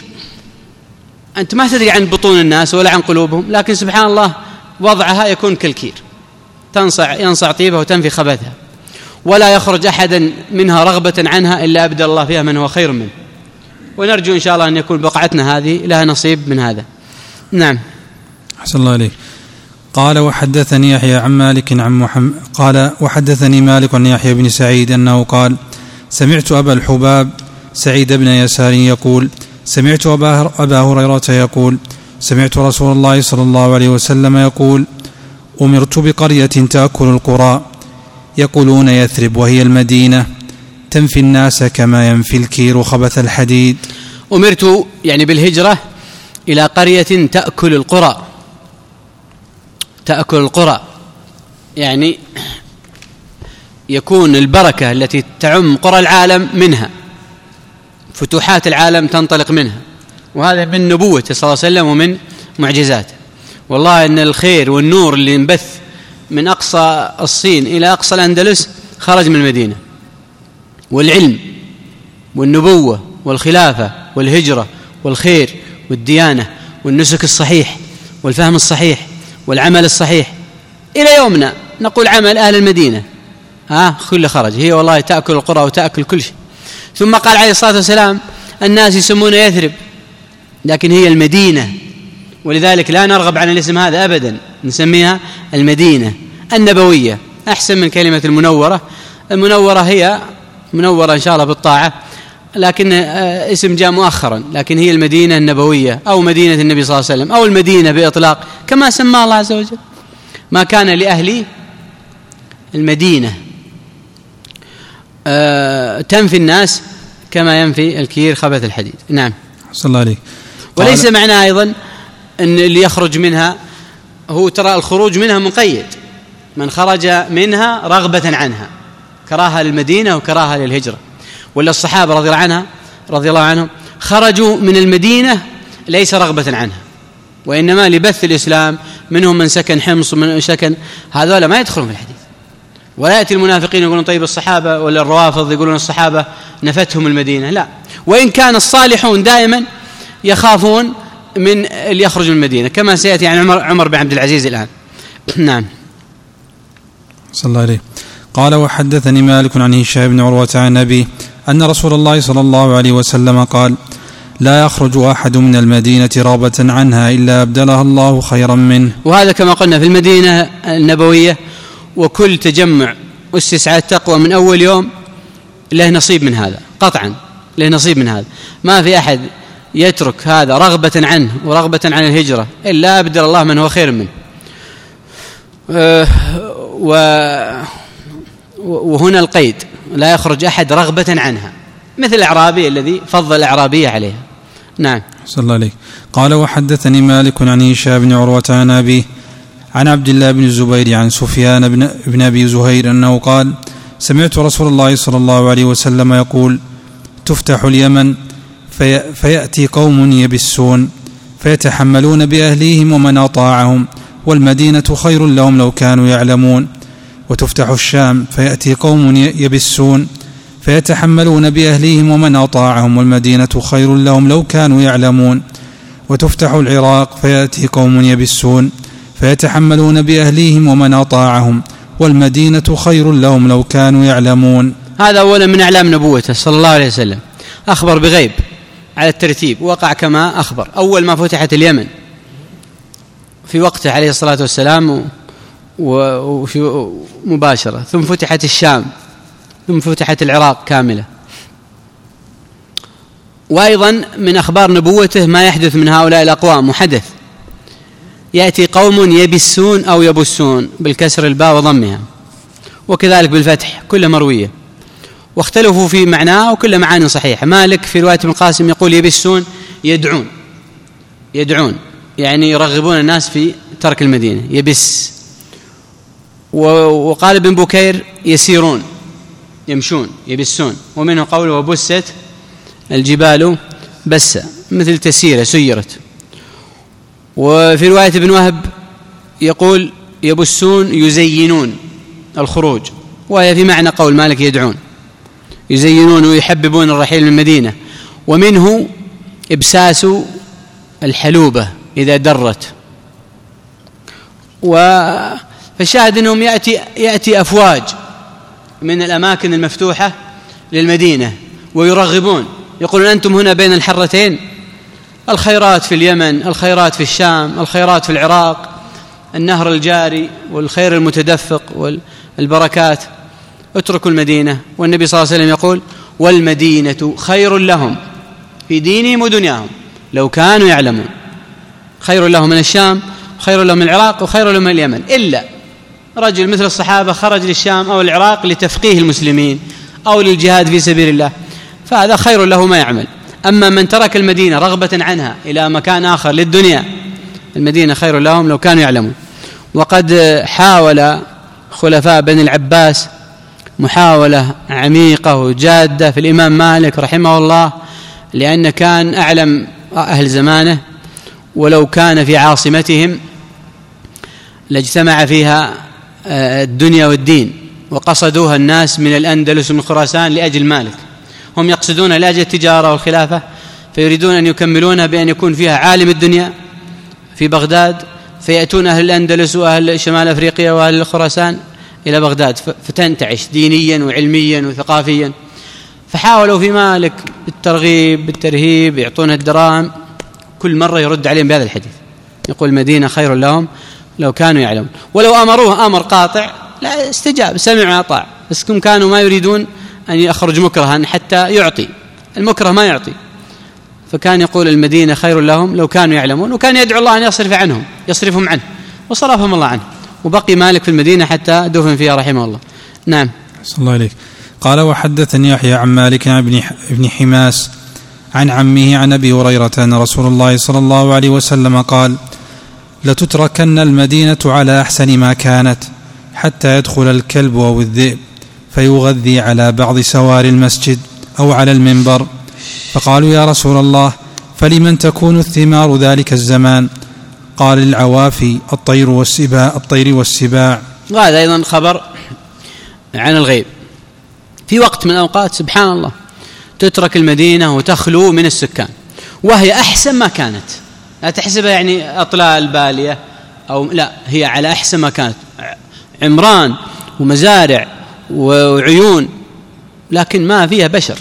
أنت ما تدري عن بطون الناس ولا عن قلوبهم، لكن سبحان الله وضعها يكون كالكير، تنصع ينصع طيبها وتنفي خبثها، ولا يخرج أحدا منها رغبة عنها إلا أبدل الله فيها من هو خير منه. ونرجو إن شاء الله أن يكون بقعتنا هذه لها نصيب من هذا. نعم. أحسن الله عليك. قال: وحدثني يحيى عن مالك عن محمد قال وحدثني مالك عن يحيى بن سعيد أنه قال: سمعت أبا الحباب سعيد بن يسار يقول: سمعت أبا هريرة يقول: سمعت رسول الله صلى الله عليه وسلم يقول: أمرت بقرية تأكل القرى، يقولون يثرب وهي المدينة، تنفي الناس كما ينفي الكير خبث الحديد. أمرت يعني بالهجرة إلى قرية تأكل القرى، تأكل القرى يعني يكون البركة التي تعم قرى العالم منها، فتوحات العالم تنطلق منها، وهذا من نبوته صلى الله عليه وسلم ومن معجزاته. والله إن الخير والنور اللي انبث من أقصى الصين إلى أقصى الأندلس خرج من المدينة، والعلم والنبوة والخلافة والهجرة والخير والديانة والنسك الصحيح والفهم الصحيح والعمل الصحيح إلى يومنا نقول عمل أهل المدينة، ها كل خرج، هي والله تأكل القرى وتأكل كل شيء. ثم قال عليه الصلاة والسلام الناس يسمون يثرب، لكن هي المدينة، ولذلك لا نرغب عن الاسم هذا أبدا، نسميها المدينة النبوية، أحسن من كلمة المنورة. المنورة هي منورة إن شاء الله بالطاعة، لكن اسم جاء مؤخرا، لكن هي المدينة النبوية أو مدينة النبي صلى الله عليه وسلم أو المدينة بإطلاق كما سمى الله عز وجل. ما كان لأهل المدينة أه تنفي الناس كما ينفي الكير خبث الحديد. نعم صلى الله عليه. وليس معناه أيضا أن اللي يخرج منها هو ترى الخروج منها مقيد، من خرج منها رغبة عنها، كراهة للمدينة وكراهة للهجرة. ولا الصحابة رضي الله عنها رضي الله عنهم خرجوا من المدينة ليس رغبة عنها، وإنما لبث الإسلام، منهم من سكن حمص ومن سكن، هذول ما يدخلون في الحديث. ولا يأتي المنافقين يقولون طيب الصحابة، ولا الروافض يقولون الصحابة نفتهم المدينة، لا، وإن كان الصالحون دائما يخافون من اللي يخرج من المدينة، كما سيأتي عن عمر, عمر بن عبد العزيز الآن. نعم صلى الله عليه. قال وحدثني مالك عن هشام بن عروة عن أبيه أن رسول الله صلى الله عليه وسلم قال لا يخرج أحد من المدينة رغبة عنها إلا أبدلها الله خيرا منه. وهذا كما قلنا في المدينة النبوية، وكل تجمع أسس على التقوى من أول يوم له نصيب من هذا، قطعا له نصيب من هذا. ما في أحد يترك هذا رغبة عنه ورغبة عن الهجرة إلا أبدل الله من هو خير منه. أه و وهنا القيد، لا يخرج أحد رغبة عنها، مثل الأعرابي الذي فضل الأعرابية عليها. نعم صلى الله عليه. قال وحدثني مالك عن هشام بن عروة عن أبيه عن عبد الله بن الزبير عن سفيان بن, بن أبي زهير أنه قال سمعت رسول الله صلى الله عليه وسلم يقول تفتح اليمن في فيأتي قوم يبسون فيتحملون بأهليهم ومن أطاعهم والمدينة خير لهم لو كانوا يعلمون. وتفتح الشام فيأتي قوم يبسون فيتحملون بأهليهم ومن أطاعهم والمدينة خير لهم لو كانوا يعلمون. وتفتح العراق فيأتي قوم يبسون فيتحملون بأهليهم ومن أطاعهم والمدينة خير لهم لو كانوا يعلمون. هذا أولا من أعلام نبوته صلى الله عليه وسلم، أخبر بغيب على الترتيب، وقع كما أخبر. أول ما فتحت اليمن في وقته عليه الصلاة والسلام ومباشرة، ثم فتحت الشام، ثم فتحت العراق كاملة. وأيضا من أخبار نبوته ما يحدث من هؤلاء الأقوام، وحدث يأتي قوم يبسون أو يبسون بالكسر الباء وضمها، وكذلك بالفتح، كل مروية، واختلفوا في معناه وكل معاني صحيحة. مالك في رواية ابن القاسم يقول يبسون يدعون، يدعون يعني يرغبون الناس في ترك المدينة، يبس. وقال ابن بكير يسيرون يمشون يبسون، ومنه قوله وبست الجبال بسة، مثل تسيرة سيرت. وفي رواية ابن وهب يقول يبسون يزينون الخروج، وهي في معنى قول مالك يدعون، يزينون ويحببون الرحيل من المدينة. ومنه إبساس الحلوبة إذا درت. فالشاهد أنهم يأتي, يأتي أفواج من الأماكن المفتوحة للمدينة ويرغبون، يقولون أنتم هنا بين الحرتين، الخيرات في اليمن، الخيرات في الشام، الخيرات في العراق، النهر الجاري والخير المتدفق والبركات، اتركوا المدينة. والنبي صلى الله عليه وسلم يقول والمدينة خير لهم في دينهم ودنياهم لو كانوا يعلمون. خير لهم من الشام، خير لهم من العراق، وخير لهم من اليمن، إلا رجل مثل الصحابة خرج للشام أو العراق لتفقيه المسلمين أو للجهاد في سبيل الله، فهذا خير له ما يعمل. أما من ترك المدينة رغبة عنها إلى مكان آخر للدنيا، المدينة خير لهم لو كانوا يعلمون. وقد حاول خلفاء بني العباس محاولة عميقة وجادة في الإمام مالك رحمه الله، لأن كان أعلم أهل زمانه، ولو كان في عاصمتهم لاجتمع فيها الدنيا والدين، وقصدوها الناس من الأندلس ومن خراسان لأجل مالك. هم يقصدون لأجل التجارة والخلافة، فيريدون أن يكملونها بأن يكون فيها عالم الدنيا في بغداد، فيأتون أهل الأندلس وأهل شمال أفريقيا وأهل خراسان إلى بغداد فتنتعش دينيا وعلميا وثقافيا، فحاولوا في مالك بالترغيب بالترهيب يعطون الدراهم، كل مرة يرد عليهم بهذا الحديث، يقول المدينة خير لهم لو كانوا يعلمون. ولو أمروه أمر قاطع لا استجاب، سمع وأطاع، بس كم كانوا ما يريدون أن يخرج مكرها حتى يعطي، المكره ما يعطي، فكان يقول المدينة خير لهم لو كانوا يعلمون، وكان يدعو الله أن يصرف عنهم يصرفهم عنه، وصرفهم الله عنه، وبقي مالك في المدينة حتى دفن فيها رحمه الله. نعم. صلى الله عليك. قال وحدثني يحيى عن مالك عن ابن حماس عن عمه عن أبي هريرة أن رسول الله صلى الله عليه وسلم قال لتتركن المدينة على أحسن ما كانت حتى يدخل الكلب أو الذئب فيغذي على بعض سوار المسجد أو على المنبر، فقالوا يا رسول الله فلمن تكون الثمار ذلك الزمان؟ قال العوافي الطير والسباع الطير والسباع. وهذا أيضا خبر عن الغيب. في وقت من الأوقات سبحان الله تترك المدينة وتخلو من السكان وهي أحسن ما كانت، لا تحسبها يعني أطلال بالية أو لا، هي على أحسن ما كانت، عمران ومزارع وعيون، لكن ما فيها بشر،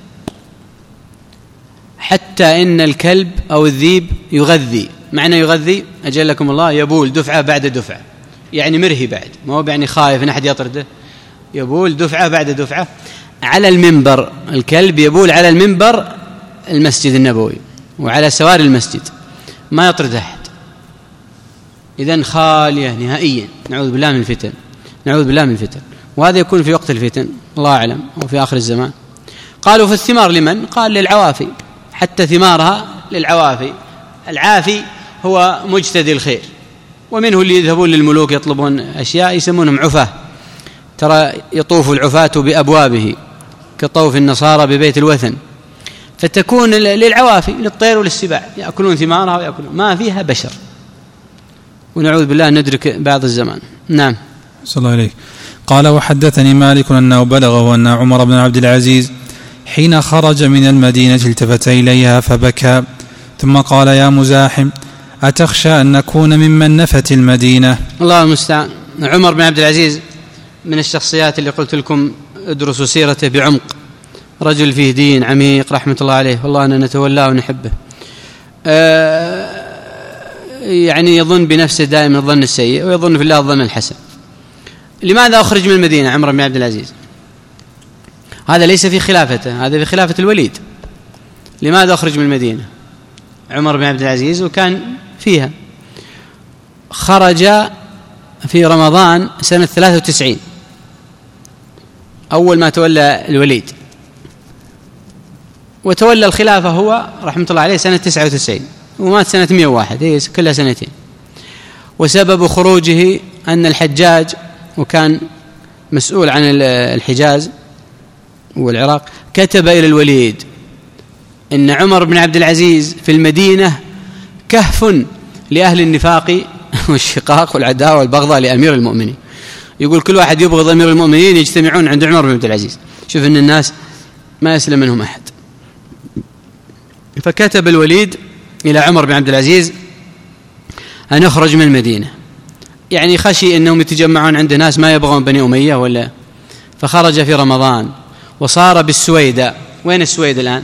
حتى إن الكلب أو الذيب يغذي. معنى يغذي أجلكم الله يبول دفعة بعد دفعة، يعني مرهي بعد، ما هو يعني خايف إن أحد يطرده، يبول دفعة بعد دفعة على المنبر. الكلب يبول على المنبر المسجد النبوي وعلى سوار المسجد، ما يطرد أحد، إذن خالية نهائيا. نعوذ بالله من الفتن، نعوذ بالله من الفتن، وهذا يكون في وقت الفتن الله أعلم، وفي آخر الزمان. قالوا في الثمار لمن؟ قال للعوافي، حتى ثمارها للعوافي. العافي هو مجتدي الخير، ومنه اللي يذهبون للملوك يطلبون أشياء يسمونهم عفاه، ترى يطوف العفاة بأبوابه كطوف النصارى ببيت الوثن، فتكون للعوافي للطير وللسباع يأكلون ثمارها ويأكلون، ما فيها بشر، ونعوذ بالله ندرك بعض الزمان. نعم. صلى الله عليه. قال وحدثني مالك أنه بلغه أن عمر بن عبد العزيز حين خرج من المدينة التفت إليها فبكى، ثم قال يا مزاحم أتخشى أن نكون ممن نفت المدينة؟ الله المستعان. عمر بن عبد العزيز من الشخصيات اللي قلت لكم ادرسوا سيرته بعمق، رجل فيه دين عميق رحمة الله عليه، والله أننا نتولاه ونحبه. آه يعني يظن بنفسه دائما الظن السيء ويظن في الله الظن الحسن. لماذا أخرج من المدينة عمر بن عبد العزيز؟ هذا ليس في خلافته، هذا في خلافة الوليد. لماذا أخرج من المدينة عمر بن عبد العزيز وكان فيها؟ خرج في رمضان سنة ثلاثة وتسعين، أول ما تولى الوليد، وتولى الخلافة هو رحمة الله عليه سنة تسعة وتسعين، ومات سنة مئة وواحد، هي كلها سنتين. وسبب خروجه أن الحجاج، وكان مسؤول عن الحجاز والعراق، كتب إلى الوليد إن عمر بن عبد العزيز في المدينة كهف لأهل النفاق والشقاق والعداوة والبغضاء لأمير المؤمنين. يقول كل واحد يبغض أمير المؤمنين يجتمعون عند عمر بن عبد العزيز. شوف إن الناس ما يسلم منهم أحد. فكتب الوليد إلى عمر بن عبد العزيز أن يخرج من المدينة، يعني خشي أنهم يتجمعون عند ناس ما يبغون بني أمية ولا. فخرج في رمضان وصار بالسويدة. وين السويد الآن؟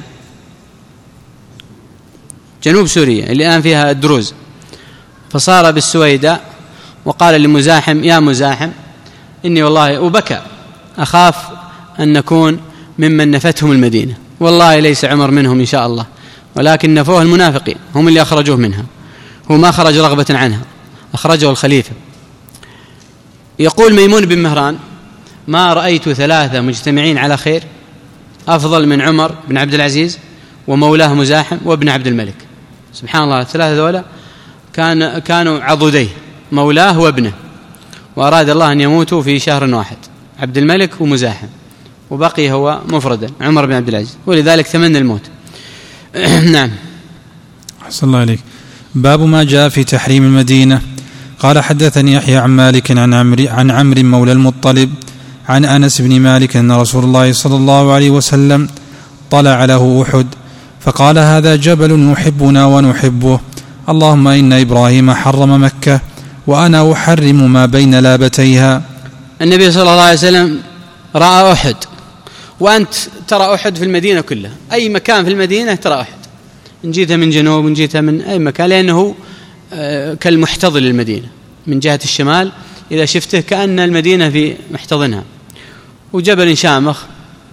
جنوب سوريا اللي الآن فيها الدروز. فصار بالسويدة وقال لمزاحم يا مزاحم إني والله، وبكى، أخاف أن نكون ممن نفتهم المدينة، والله ليس عمر منهم إن شاء الله، ولكن نفوه المنافقين، هم اللي أخرجوه منها، هو ما خرج رغبة عنها، أخرجه الخليفة. يقول ميمون بن مهران ما رأيت ثلاثة مجتمعين على خير أفضل من عمر بن عبد العزيز ومولاه مزاحم وابن عبد الملك. سبحان الله، الثلاثة ذولا كان كانوا عضديه، مولاه وابنه، وأراد الله أن يموتوا في شهر واحد، عبد الملك ومزاحم، وبقي هو مفردا عمر بن عبد العزيز، ولذلك تمنى الموت. نعم. أحسن الله عليك. باب ما جاء في تحريم المدينة. قال حدثني يحيى عن مالك عن عمرو عن عمرو مولى المطلب عن أنس بن مالك أن رسول الله صلى الله عليه وسلم طلع له أحد فقال هذا جبل يحبنا ونحبه، اللهم إن إبراهيم حرم مكة وأنا أحرم ما بين لابتيها. النبي صلى الله عليه وسلم رأى أحد، وأنت ترى أحد في المدينة كلها، أي مكان في المدينة ترى أحد، إن جيتها من جنوب إن جيتها من أي مكان، لأنه كالمحتضن للمدينة من جهة الشمال، إذا شفته كأن المدينة في محتضنها. وجبل شامخ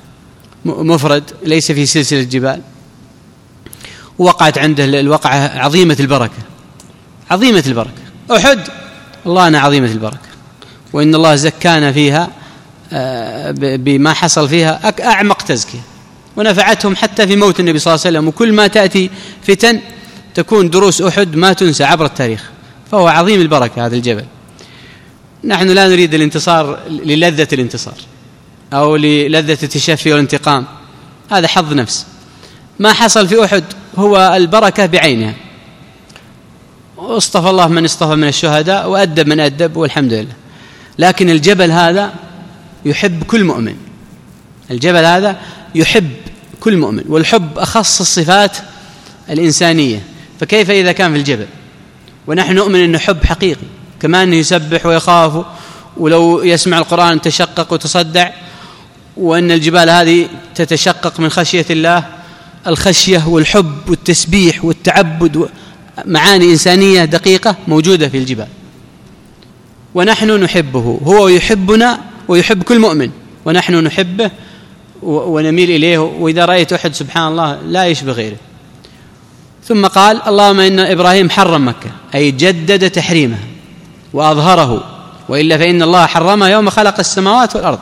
مفرد ليس في سلسلة جبال، وقعت عنده الوقعة عظيمة البركة، عظيمة البركة. أحد الله أنا عظيمة البركة، وإن الله زكانا فيها بما حصل فيها أعمق تزكية، ونفعتهم حتى في موت النبي صلى الله عليه وسلم. وكل ما تأتي فتن تكون دروس أحد ما تنسى عبر التاريخ، فهو عظيم البركة هذا الجبل. نحن لا نريد الانتصار للذة الانتصار أو للذة التشفي والانتقام، هذا حظ نفس. ما حصل في أحد هو البركة بعينها، واصطفى الله من اصطفى من الشهداء، وأدب من أدب، والحمد لله. لكن الجبل هذا يحب كل مؤمن، الجبل هذا يحب كل مؤمن، والحب أخص الصفات الإنسانية، فكيف إذا كان في الجبل؟ ونحن نؤمن أنه حب حقيقي، كما أنه يسبح ويخاف، ولو يسمع القرآن تشقق وتصدع، وأن الجبال هذه تتشقق من خشية الله. الخشية والحب والتسبيح والتعبد معاني إنسانية دقيقة موجودة في الجبال، ونحن نحبه، هو يحبنا ويحب كل مؤمن، ونحن نحبه ونميل إليه. وإذا رأيت أحد سبحان الله لا يشبه غيره. ثم قال اللهم إن إبراهيم حرم مكة، أي جدد تحريمها وأظهره، وإلا فإن الله حرمها يوم خلق السماوات والأرض.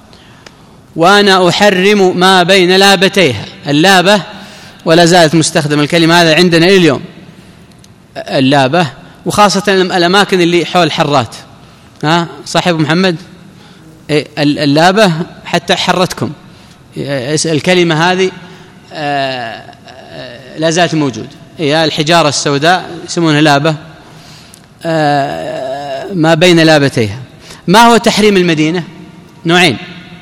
وأنا أحرم ما بين لابتيها، اللابة ولا زالت مستخدم الكلمة هذا عندنا إلى اليوم، اللابة، وخاصة الأماكن اللي حول الحرات، ها صاحب محمد اللابة حتى حرتكم، الكلمة هذه لا زالت موجود، هي الحجارة السوداء يسمونها لابة، ما بين لابتيها. ما هو تحريم المدينة؟ نوعين،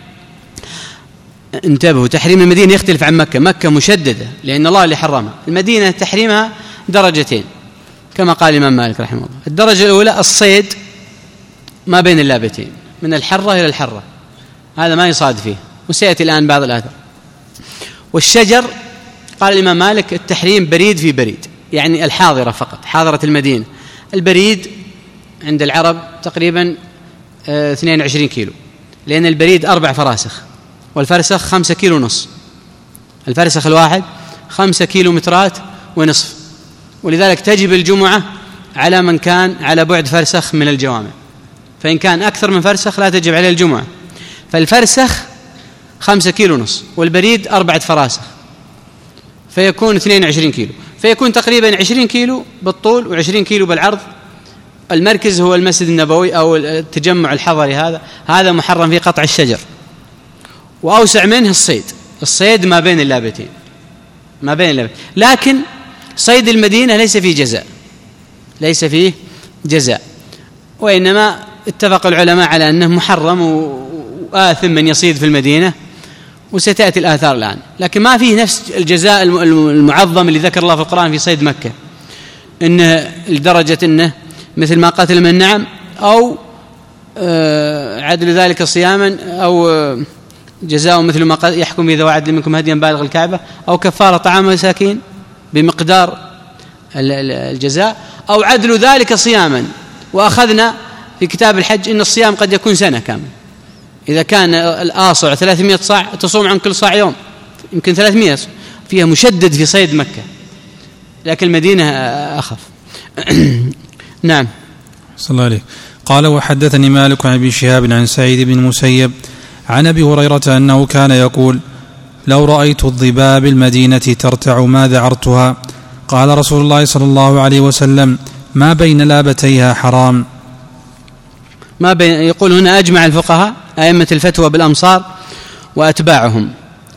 انتبهوا، تحريم المدينة يختلف عن مكة، مكة مشددة لأن الله اللي حرمها، المدينة تحريمها درجتين كما قال الإمام مالك رحمه الله. الدرجة الأولى الصيد ما بين اللابتين من الحرة إلى الحرة، هذا ما يصاد فيه، وسيأتي الآن بعض الآثار. والشجر قال الإمام مالك التحريم بريد في بريد، يعني الحاضرة فقط، حاضرة المدينة. البريد عند العرب تقريبا اثنين وعشرين كيلو، لأن البريد أربع فراسخ، والفرسخ خمسة كيلو ونصف، الفرسخ الواحد خمسة كيلو مترات ونصف، ولذلك تجب الجمعة على من كان على بعد فرسخ من الجوامع، فإن كان أكثر من فرسخ لا تجب عليه الجمعة. فالفرسخ خمسة كيلو ونصف، والبريد أربعة فراسخ، فيكون اثنين وعشرين كيلو، فيكون تقريبا عشرين كيلو بالطول وعشرين كيلو بالعرض. المركز هو المسجد النبوي أو التجمع الحضري، هذا هذا محرم فيه قطع الشجر. وأوسع منه الصيد، الصيد ما بين اللابتين، ما بين اللابتين. لكن صيد المدينة ليس فيه جزاء، ليس فيه جزاء، وإنما اتفق العلماء على أنه محرم وآثم من يصيد في المدينة، وستأتي الآثار الآن. لكن ما فيه نفس الجزاء المعظم اللي ذكر الله في القرآن في صيد مكة، إنه لدرجة إنه مثل ما قتل من النعم، أو عدل ذلك صياما، أو جزاء مثل ما يحكم إذا وعد منكم هديا بالغ الكعبة، أو كفارة طعام مساكين بمقدار الجزاء، أو عدل ذلك صياما. وأخذنا في كتاب الحج إن الصيام قد يكون سنة كامل، إذا كان الآصع ثلاثمائة صاع تصوم عن كل صاع يوم، يمكن ثلاثمائة، فيها مشدد في صيد مكة، لكن المدينة أخف. نعم. صلى الله عليه. قال وحدثني مالك عن أبي شهاب عن سعيد بن المسيب عن أبي هريرة أنه كان يقول لو رأيت الظباء بالمدينة ترتع ما ذعرتها. قال رسول الله صلى الله عليه وسلم ما بين لابتيها حرام. ما بين، يقول هنا أجمع الفقهاء أئمة الفتوى بالأمصار وأتباعهم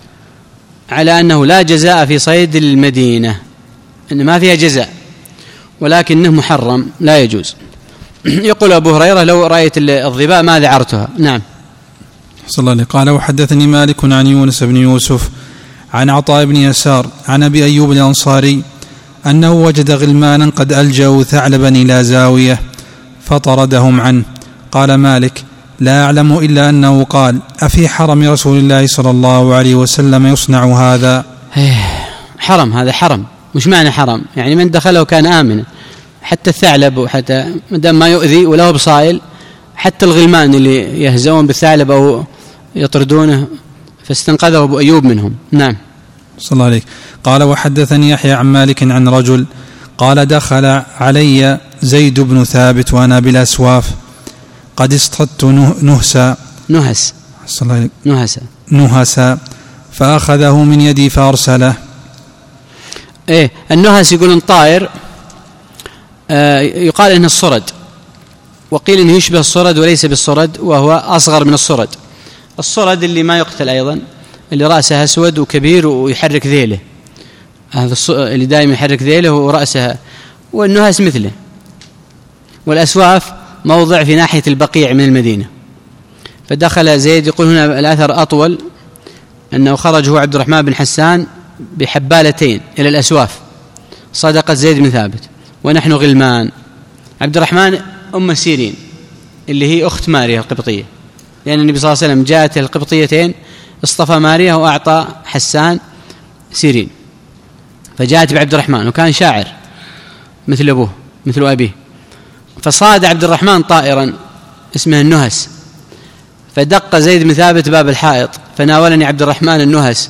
على أنه لا جزاء في صيد المدينة، إن ما فيها جزاء، ولكنه محرم لا يجوز. يقول أبو هريرة لو رأيت الظباء ما ذعرتها. نعم. صلى الله عليه. قال وحدثني مالك عن يونس بن يوسف عن عطاء بن يسار عن أبي أيوب الأنصاري أنه وجد غلمانا قد ألجأوا ثعلبا إلى زاوية فطردهم عنه. قال مالك لا أعلم إلا أنه قال: أفي حرم رسول الله صلى الله عليه وسلم يصنع هذا؟ حرم، هذا حرم. مش معنى حرم يعني من دخله كان آمنا، حتى الثعلب، وحتى مدام ما يؤذي وله بصائل، حتى الغلمان اللي يهزون بالثعلب أو يطردونه فاستنقذه أبو أيوب منهم. نعم. صلى الله عليه. قال: وحدثني يحيى عن مالك عن رجل قال: دخل علي زيد بن ثابت وأنا بالأسواف قد اصطدت نهسا نهس صلى الله عليه نهسا نهسا فأخذه من يدي فأرسله. إيه النهس يقولون طائر، آه يقال إنه الصرد، وقيل إنه يشبه الصرد وليس بالصرد، وهو أصغر من الصرد. الصرد اللي ما يقتل أيضا، اللي رأسه أسود وكبير ويحرك ذيله، هذا اللي دائما يحرك ذيله ورأسها. والنهس مثله. والأسواف موضع في ناحية البقيع من المدينة. فدخل زيد، يقول هنا الأثر أطول، أنه خرج هو عبد الرحمن بن حسان بحبالتين إلى الأسواف، صدقت زيد بن ثابت ونحن غلمان. عبد الرحمن أم سيرين اللي هي أخت ماريا القبطية، لأن النبي صلى الله عليه وسلم جاءت القبطيتين، اصطفى ماريا وأعطى حسان سيرين، فجاءت بعبد الرحمن، وكان شاعر مثل أبوه مثل أبيه. فصاد عبد الرحمن طائرا اسمه النهس، فدق زيد بن ثابت باب الحائط، فناولني عبد الرحمن النهس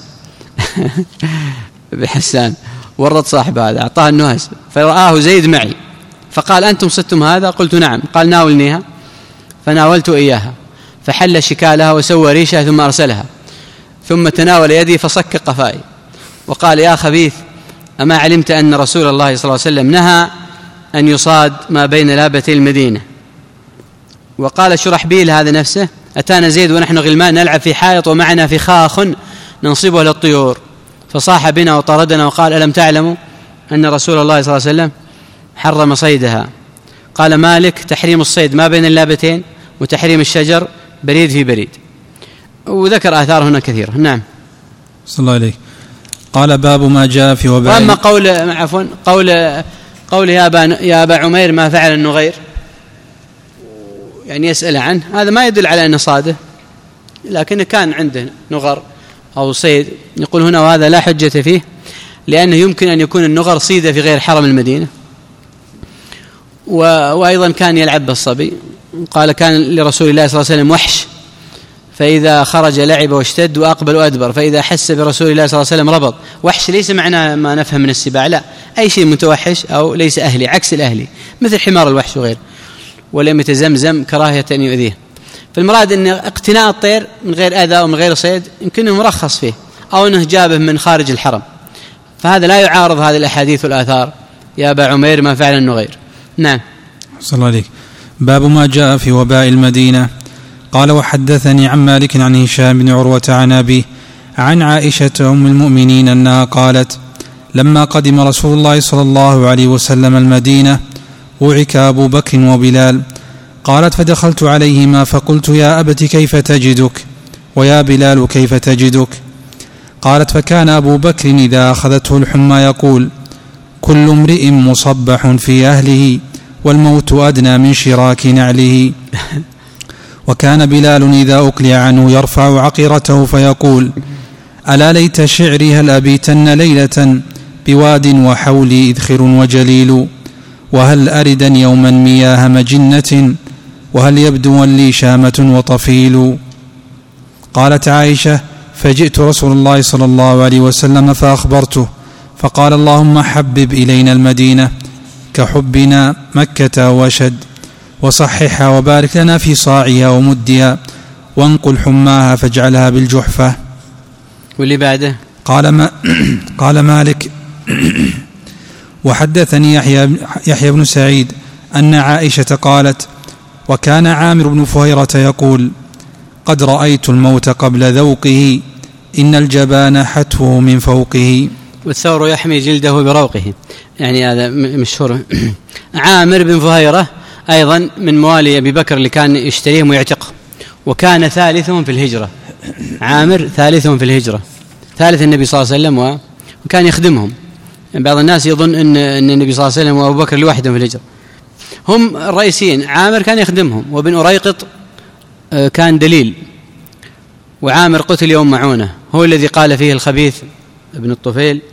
بحسان، ورد صاحب هذا أعطاه النهس، فرآه زيد معي فقال: أنتم صدتم هذا؟ قلت: نعم. قال: ناولنيها، فناولت إياها، فحل شكالها وسوى ريشها ثم أرسلها، ثم تناول يدي فصك قفائي وقال: يا خبيث، أما علمت أن رسول الله صلى الله عليه وسلم نهى أن يصاد ما بين لابتي المدينة؟ وقال شرحبيل هذا نفسه: أتانا زيد ونحن غلمان نلعب في حائط ومعنا فخاخ ننصبه للطيور، فصاح بنا وطردنا وقال: ألم تعلموا أن رسول الله صلى الله عليه وسلم حرم صيدها؟ قال مالك: تحريم الصيد ما بين اللابتين، وتحريم الشجر بريد في بريد. وذكر آثار هنا كثيرة. نعم. صلى الله عليه. قال: باب ما جاء في وباء. وأما قول عفوا قول قول يا أبا يا أبا عمير ما فعل النغير، يعني يسأل عنه، هذا ما يدل على أنه صاده، لكن كان عنده نغر أو صيد. يقول هنا: وهذا لا حجة فيه، لأنه يمكن أن يكون النغر صيد في غير حرم المدينة، وأيضا كان يلعب بالصبي. قال: كان لرسول الله صلى الله عليه وسلم وحش، فإذا خرج لعب واشتد وأقبل وأدبر، فإذا حس برسول الله صلى الله عليه وسلم ربط. وحش ليس معناه ما نفهم من السباع، لا، أي شيء متوحش أو ليس أهلي، عكس الأهلي، مثل حمار الوحش وغيره. ولم يتزمزم كراهية أن يؤذيه. فالمراد أن اقتناء الطير من غير أذى ومن غير صيد يمكنه مرخص فيه، أو أنه جابه من خارج الحرم، فهذا لا يعارض هذه الأحاديث والآثار: يا أبا عمير ما فعل النغير. نعم. صلى الله عليك. باب ما جاء في وباء المدينة. قال: وحدثني عن مالك عن هشام بن عروة عن أبيه عن عائشة أم المؤمنين أنها قالت: لما قدم رسول الله صلى الله عليه وسلم المدينة وعك أبو بكر وبلال. قالت: فدخلت عليهما فقلت: يا أبت كيف تجدك؟ ويا بلال كيف تجدك؟ قالت: فكان أبو بكر إذا أخذته الحمى يقول: كل امرئ مصبح في أهله والموت أدنى من شراك نعله. وكان بلال إذا أقلع عنه يرفع عقيرته فيقول: ألا ليت شعري هل أبيتن ليلة بواد وحولي إذخر وجليل، وهل أردا يوما مياه مجنة، وهل يبدو لي شامة وطفيل. قالت عائشة: فجئت رسول الله صلى الله عليه وسلم فأخبرته، فقال: اللهم حبب إلينا المدينة كحبنا مكة وشد، وصححها وبارك لنا في صاعها ومدها، وانقل حماها فاجعلها بالجحفة. واللي بعده قال, ما قال مالك: وحدثني يحيى, يحيى بن سعيد أن عائشة قالت: وكان عامر بن فهيرة يقول: قد رأيت الموت قبل ذوقه، إن الجبان حتفه من فوقه، والثور يحمي جلده بروقه. يعني هذا مشهور. عامر بن فهيرة أيضا من موالي أبي بكر اللي كان يشتريهم ويعتقه، وكان ثالثهم في الهجرة. عامر ثالثهم في الهجرة، ثالث النبي صلى الله عليه وسلم، وكان يخدمهم. يعني بعض الناس يظن أن النبي صلى الله عليه وسلم وأبو بكر لوحدهم في الهجرة، هم الرئيسيين. عامر كان يخدمهم، وابن أريقط كان دليل، وعامر قتل يوم معونة، هو الذي قال فيه الخبيث ابن الطفيل: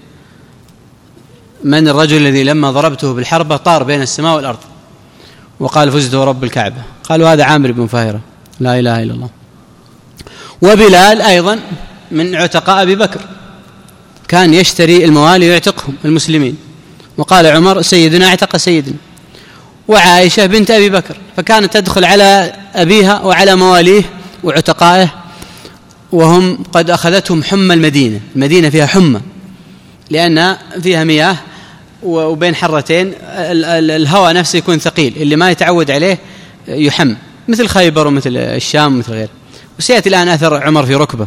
من الرجل الذي لما ضربته بالحربة طار بين السماء والأرض وقال فزت ورب الكعبة؟ قالوا هذا عامر بن فاهرة، لا إله إلا الله. وبلال أيضا من عتقاء أبي بكر، كان يشتري الموالي ويعتقهم المسلمين، وقال عمر: سيدنا اعتق سيدنا. وعائشة بنت أبي بكر، فكانت تدخل على أبيها وعلى مواليه وعتقائه وهم قد أخذتهم حمى المدينة، المدينة فيها حمى لأن فيها مياه وبين حرتين الهواء نفسه يكون ثقيل، اللي ما يتعود عليه يحم، مثل خيبر ومثل الشام ومثل غيره. وسيأتي الآن أثر عمر في ركبه.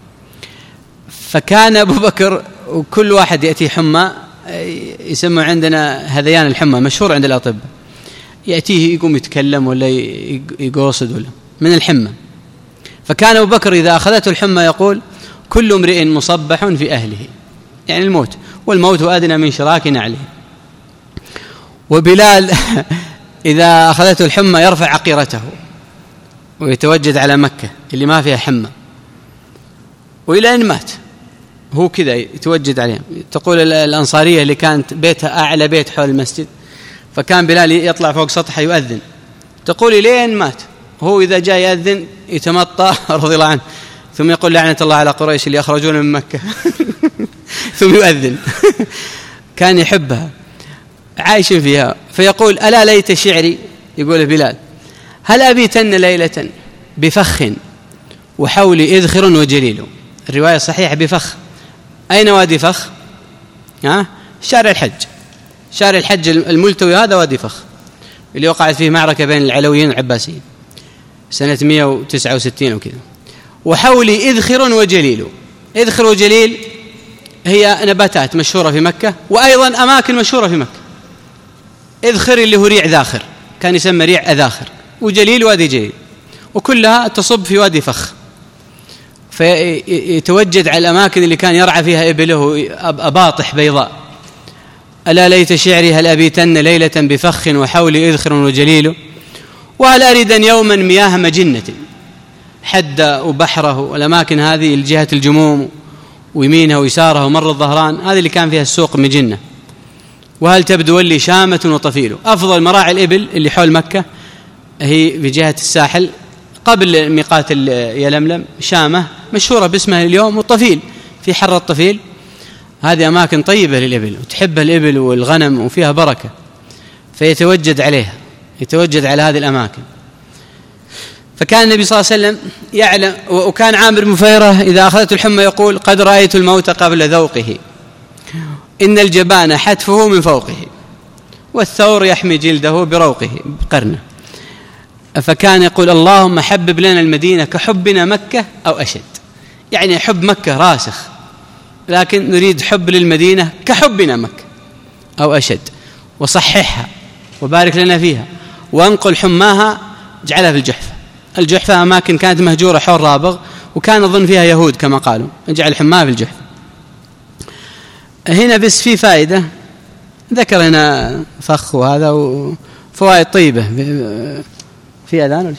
فكان أبو بكر وكل واحد يأتي حمى، يسمى عندنا هذيان الحمى، مشهور عند الأطباء، يأتيه يقوم يتكلم ولا يقوصد ولا من الحمى. فكان أبو بكر إذا أخذته الحمى يقول: كل امرئ مصبح في أهله، يعني الموت، والموت أدنى من شراك نعله. وبلال إذا أخذته الحمى يرفع عقيرته ويتوجد على مكة اللي ما فيها حمى، وإلى أن مات هو كذا يتوجد عليها. تقول الأنصارية اللي كانت بيتها أعلى بيت حول المسجد، فكان بلال يطلع فوق سطحه يؤذن، تقول لين مات هو إذا جاء يأذن يتمطى رضي الله عنه، ثم يقول: لعنة الله على قريش اللي يخرجون من مكة ثم يؤذن. كان يحبها، عايش فيها. فيقول: ألا ليت شعري، يقول بلال: هل أبيتن ليلة بفخ وحولي إذخر وجليل. الرواية صحيحة بفخ. أين وادي فخ؟ ها؟ شارع الحج، شارع الحج الملتوي هذا وادي فخ اللي وقعت فيه معركة بين العلويين والعباسيين سنة مئة وتسعة وستين وكذا. وحولي إذخر وجليل. إذخر وجليل هي نباتات مشهورة في مكة، وأيضا أماكن مشهورة في مكة. إذخر اللي هو ريع ذاخر، كان يسمى ريع أذاخر، وجليل وادي جليل، وكلها تصب في وادي فخ. فيتوجد على الأماكن اللي كان يرعى فيها إبله أباطح بيضاء. ألا ليت شعري هل أبيتن ليلة بفخ وحولي إذخر وجليل، وهل أريدا يوما مياه مجنة حد وبحره. والأماكن هذه الجهة الجموم ويمينها ويسارها ومر الظهران، هذه اللي كان فيها السوق مجنة. وهل تبدو لي شامة وطفيل. أفضل مراعي الإبل اللي حول مكة هي في جهة الساحل قبل ميقات يلملم، شامة مشهورة باسمها اليوم، والطفيل في حر الطفيل. هذه أماكن طيبة للإبل وتحبها الإبل والغنم وفيها بركة، فيتوجد عليها، يتوجد على هذه الأماكن. فكان النبي صلى الله عليه وسلم يعلم. وكان عامر بن فهيرة إذا أخذته الحمى يقول: قد رأيت الموت قبل ذوقه، إن الجبان حتفه من فوقه، والثور يحمي جلده بروقه بقرنه. فكان يقول: اللهم حبب لنا المدينة كحبنا مكة أو أشد، يعني حب مكة راسخ، لكن نريد حب للمدينة كحبنا مكة أو أشد، وصححها وبارك لنا فيها، وانقل حماها اجعلها في الجحفة. الجحفة أماكن كانت مهجورة حول رابغ، وكان أظن فيها يهود كما قالوا، اجعل حماها في الجحفة. هنا بس في فائدة ذكر هنا فخ وهذا وفوائد طيبة في أذان،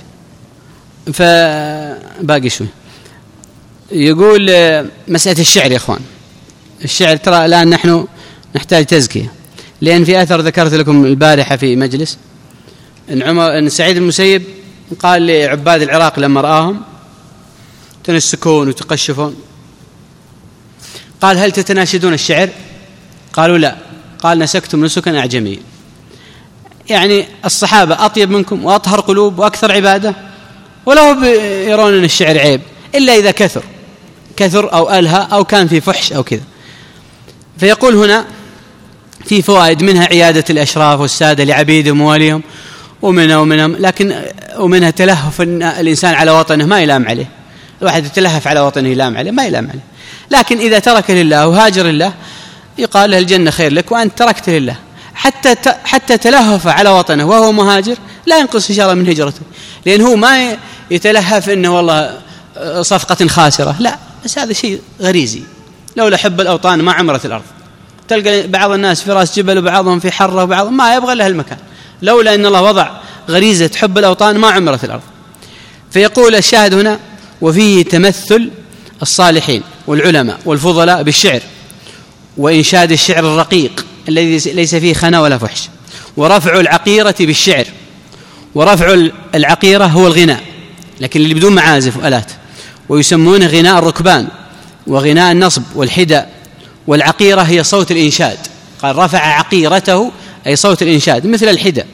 فباقي شوي. يقول مسألة الشعر يا أخوان، الشعر ترى الآن نحن نحتاج تزكية، لأن في أثر ذكرت لكم البارحة في مجلس إن عمر إن سعيد المسيب قال لعباد العراق لما رآهم تنسكون وتقشفون، قال: هل تتناشدون الشعر؟ قالوا: لا. قال: نسكتم نسكا أعجمي. يعني الصحابة أطيب منكم وأطهر قلوب وأكثر عبادة، ولا يرون أن الشعر عيب إلا إذا كثر كثر أو ألهى أو كان في فحش أو كذا. فيقول هنا في فوائد، منها عيادة الأشراف والسادة لعبيدهم ومواليهم، ومنها ومنها لكن ومنها تلهف الإنسان على وطنه ما يلام عليه. الواحد يتلهف على وطنه يلام عليه ما يلام عليه، لكن إذا ترك لله وهاجر لله يقال له الجنة خير لك وأنت تركت لله. حتى حتى تلهف على وطنه وهو مهاجر لا ينقص إن شاء الله من هجرته، لأن هو ما يتلهف إنه والله صفقة خاسرة، لا، بس هذا شيء غريزي. لولا حب الأوطان ما عمرت الأرض. تلقى بعض الناس في راس جبل وبعضهم في حرة وبعضهم ما يبغى له المكان، لولا أن الله وضع غريزة حب الأوطان ما عمرت الأرض. فيقول الشاهد هنا: وفيه تمثل الصالحين والعلماء والفضلاء بالشعر، وإنشاد الشعر الرقيق الذي ليس فيه خنا ولا فحش، ورفع العقيرة بالشعر. ورفع العقيرة هو الغناء لكن اللي بدون معازف وآلات، ويسمونه غناء الركبان وغناء النصب والحدى. والعقيرة هي صوت الإنشاد، قال رفع عقيرته أي صوت الإنشاد مثل الحدى.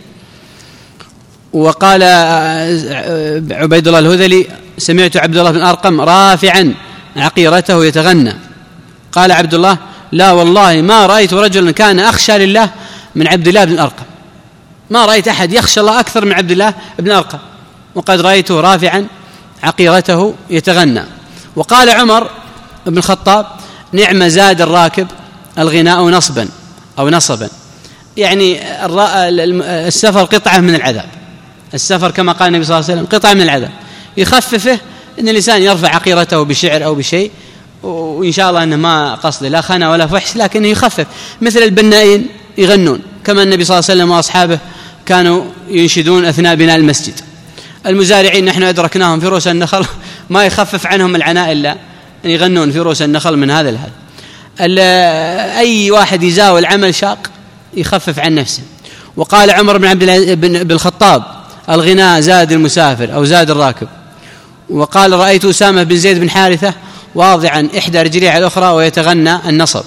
وقال عبيد الله الهذلي: سمعت عبد الله بن أرقم رافعا عقيرته يتغنى. قال عبد الله: لا والله ما رأيت رجلا كان أخشى لله من عبد الله بن أرقم، ما رأيت أحد يخشى الله أكثر من عبد الله بن أرقم، وقد رأيته رافعا عقيرته يتغنى. وقال عمر بن الخطاب: نعم زاد الراكب الغناء نصبا أو نصبا، يعني السفر قطعة من العذاب. السفر كما قال النبي صلى الله عليه وسلم قطعة من العذاب، يخففه أن الإنسان يرفع عقيرته بشعر أو بشيء، وإن شاء الله أنه ما قصد لا خنا ولا فحش، لكنه يخفف. مثل البنائين يغنون، كما النبي صلى الله عليه وسلم وأصحابه كانوا ينشدون أثناء بناء المسجد. المزارعين نحن أدركناهم في رؤوس النخل ما يخفف عنهم العناء إلا أن يغنون في رؤوس النخل من هذا الهذا. أي واحد يزاول عمل شاق يخفف عن نفسه. وقال عمر بن عبد بن الخطاب: الغناء زاد المسافر أو زاد الراكب. وقال: رأيت أسامة بن زيد بن حارثة واضعا إحدى رجليه على الأخرى ويتغنى النصب.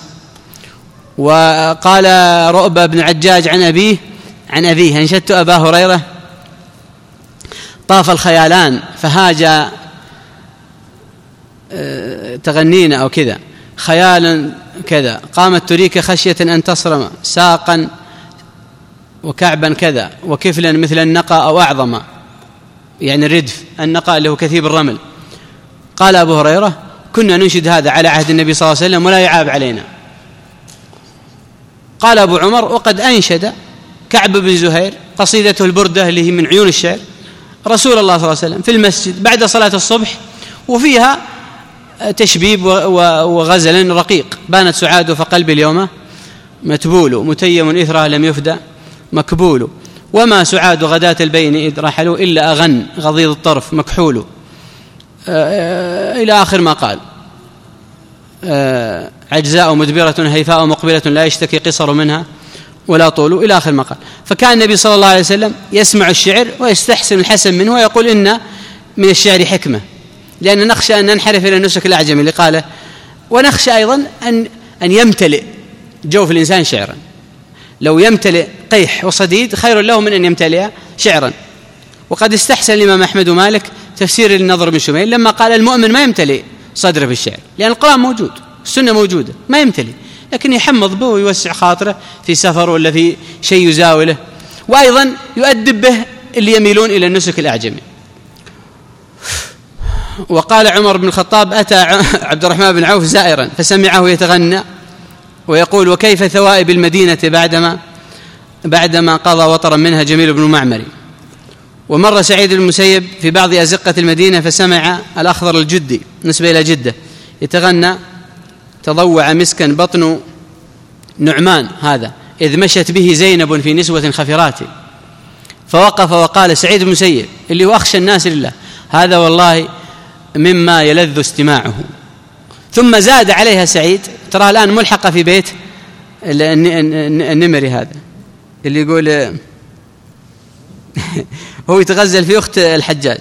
وقال رؤبة بن عجاج عن أبيه عن أبيه: أنشدت أبا هريرة طاف الخيالان فهاج تغنين أو كذا خيالا كذا، قامت تريك خشية أن تصرم ساقا وكعبا كذا وكفلا مثل النقى أو أعظم، يعني الردف النقى اللي هو كثيب الرمل. قال أبو هريرة: كنا ننشد هذا على عهد النبي صلى الله عليه وسلم ولا يعاب علينا. قال أبو عمر: وقد أنشد كعب بن زهير قصيدته البردة اللي هي من عيون الشعر رسول الله صلى الله عليه وسلم في المسجد بعد صلاة الصبح، وفيها تشبيب وغزل رقيق: بانت سعاد فقلبي اليوم متبول، متيم إثرها لم يفدى مكبول، وما سعاد غداة البين إذ رحلوا إلا أغن غضيض الطرف مكحول، إلى آخر ما قال. عجزاء مدبرة هيفاء مقبلة لا يشتكي قصر منها ولا طول، إلى آخر ما قال. فكان النبي صلى الله عليه وسلم يسمع الشعر ويستحسن الحسن منه ويقول: إن من الشعر حكمة، لأن نخشى أن ننحرف إلى النسك الأعجمي اللي قاله، ونخشى أيضا أن أن يمتلئ جوف الإنسان شعرا. لو يمتلئ قيح وصديد خير له من أن يمتلئ شعرا. وقد استحسن الإمام أحمد ومالك تفسير النضر بن شميل لما قال: المؤمن ما يمتلئ صدره في الشعر، لأن القرآن موجود السنة موجودة، ما يمتلئ، لكن يحمض به ويوسع خاطره في سفر ولا في شيء يزاوله، وأيضا يؤدب به اللي يميلون إلى النسك الأعجمي. وقال عمر بن الخطاب: أتى عبد الرحمن بن عوف زائرا فسمعه يتغنى ويقول: وكيف ثوائب المدينة بعدما بعدما قضى وطرا منها جميل بن معمر. ومر سعيد بن المسيب في بعض أزقة المدينة فسمع الأخضر الجدي نسبة إلى جدة يتغنى: تضوع مسكا بطن نعمان هذا إذ مشت به زينب في نسوة خفرات. فوقف وقال سعيد بن المسيب اللي هو أخشى الناس لله: هذا والله مما يلذ استماعه. ثم زاد عليها سعيد، ترى الآن ملحقة في بيت النمري هذا اللي يقول هو يتغزل في أخت الحجاج.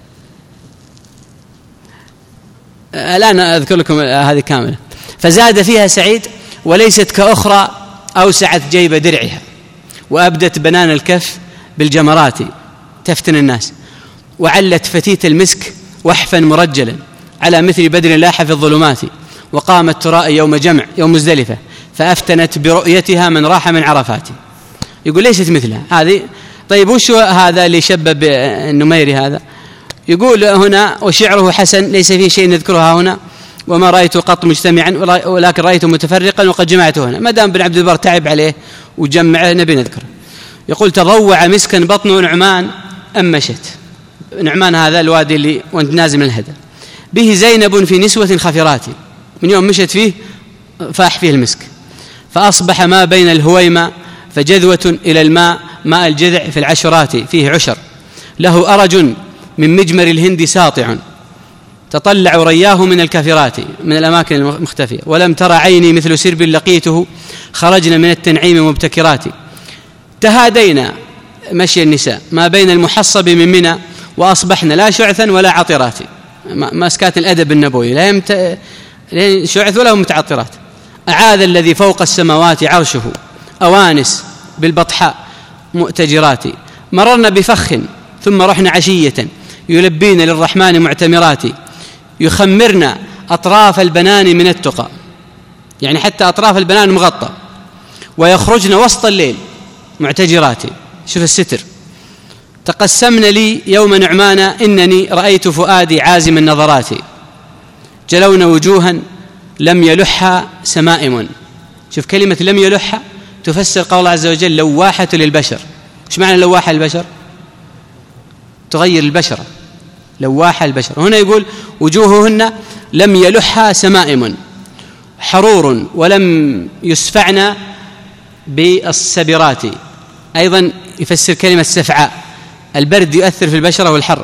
الآن أذكر لكم هذه كاملة. فزاد فيها سعيد: وليست كأخرى أوسعت جيب درعها وأبدت بنان الكف بالجمرات تفتن الناس، وعلت فتيت المسك وحفا مرجلا على مثل بدر لاح في الظلمات، وقامت تراء يوم جمع يوم مزدلفة فأفتنت برؤيتها من راح من عرفات. يقول ليست مثلها هذه. طيب وش هذا اللي شبب النميري هذا؟ يقول هنا: وشعره حسن ليس فيه شيء نذكرها هنا، وما رأيت قط مجتمعا ولكن رأيته متفرقا وقد جمعته هنا. ما دام بن عبد البر تعب عليه وجمعه نبي نذكره. يقول: تضوع مسكا بطن نعمان أم مشت. نعمان هذا الوادي اللي وانت نازل من الهدى، به زينب في نسوة خفرات، من يوم مشت فيه فاح فيه المسك. فأصبح ما بين الهويمة فجذوة إلى الماء ماء الجذع في العشرات فيه عشر، له أرج من مجمر الهند ساطع، تطلع رياه من الكافرات من الأماكن المختفية، ولم ترى عيني مثل سرب لقيته، خرجنا من التنعيم مبتكرات. تهادينا مشي النساء ما بين المحصب من منى، وأصبحنا لا شعثا ولا عطرات. ماسكات الأدب النبوي، لا يمت... شعث ولا متعطرات. أعاذ الذي فوق السماوات عرشه، أوانس بالبطحاء مؤتجرات. مررنا بفخ ثم رحنا عشية، يلبين للرحمن معتمرات. يخمرنا أطراف البنان من التقى، يعني حتى أطراف البنان مغطى. ويخرجن وسط الليل معتجرات. شوف الستر. تقسمن لي يوم نعمان إنني رأيت فؤادي عازم النظرات. جلون وجوها لم يلحها سمائم. شوف كلمة لم يلحها تفسر قول الله عز وجل لواحة للبشر. ايش معنى لواحة للبشر؟ تغير البشرة، لواحة البشر. هنا يقول وجوههن لم يلحها سمائم، حرور ولم يسفعن بالسبرات. أيضا يفسر كلمة سفعاء، البرد يؤثر في البشرة والحر.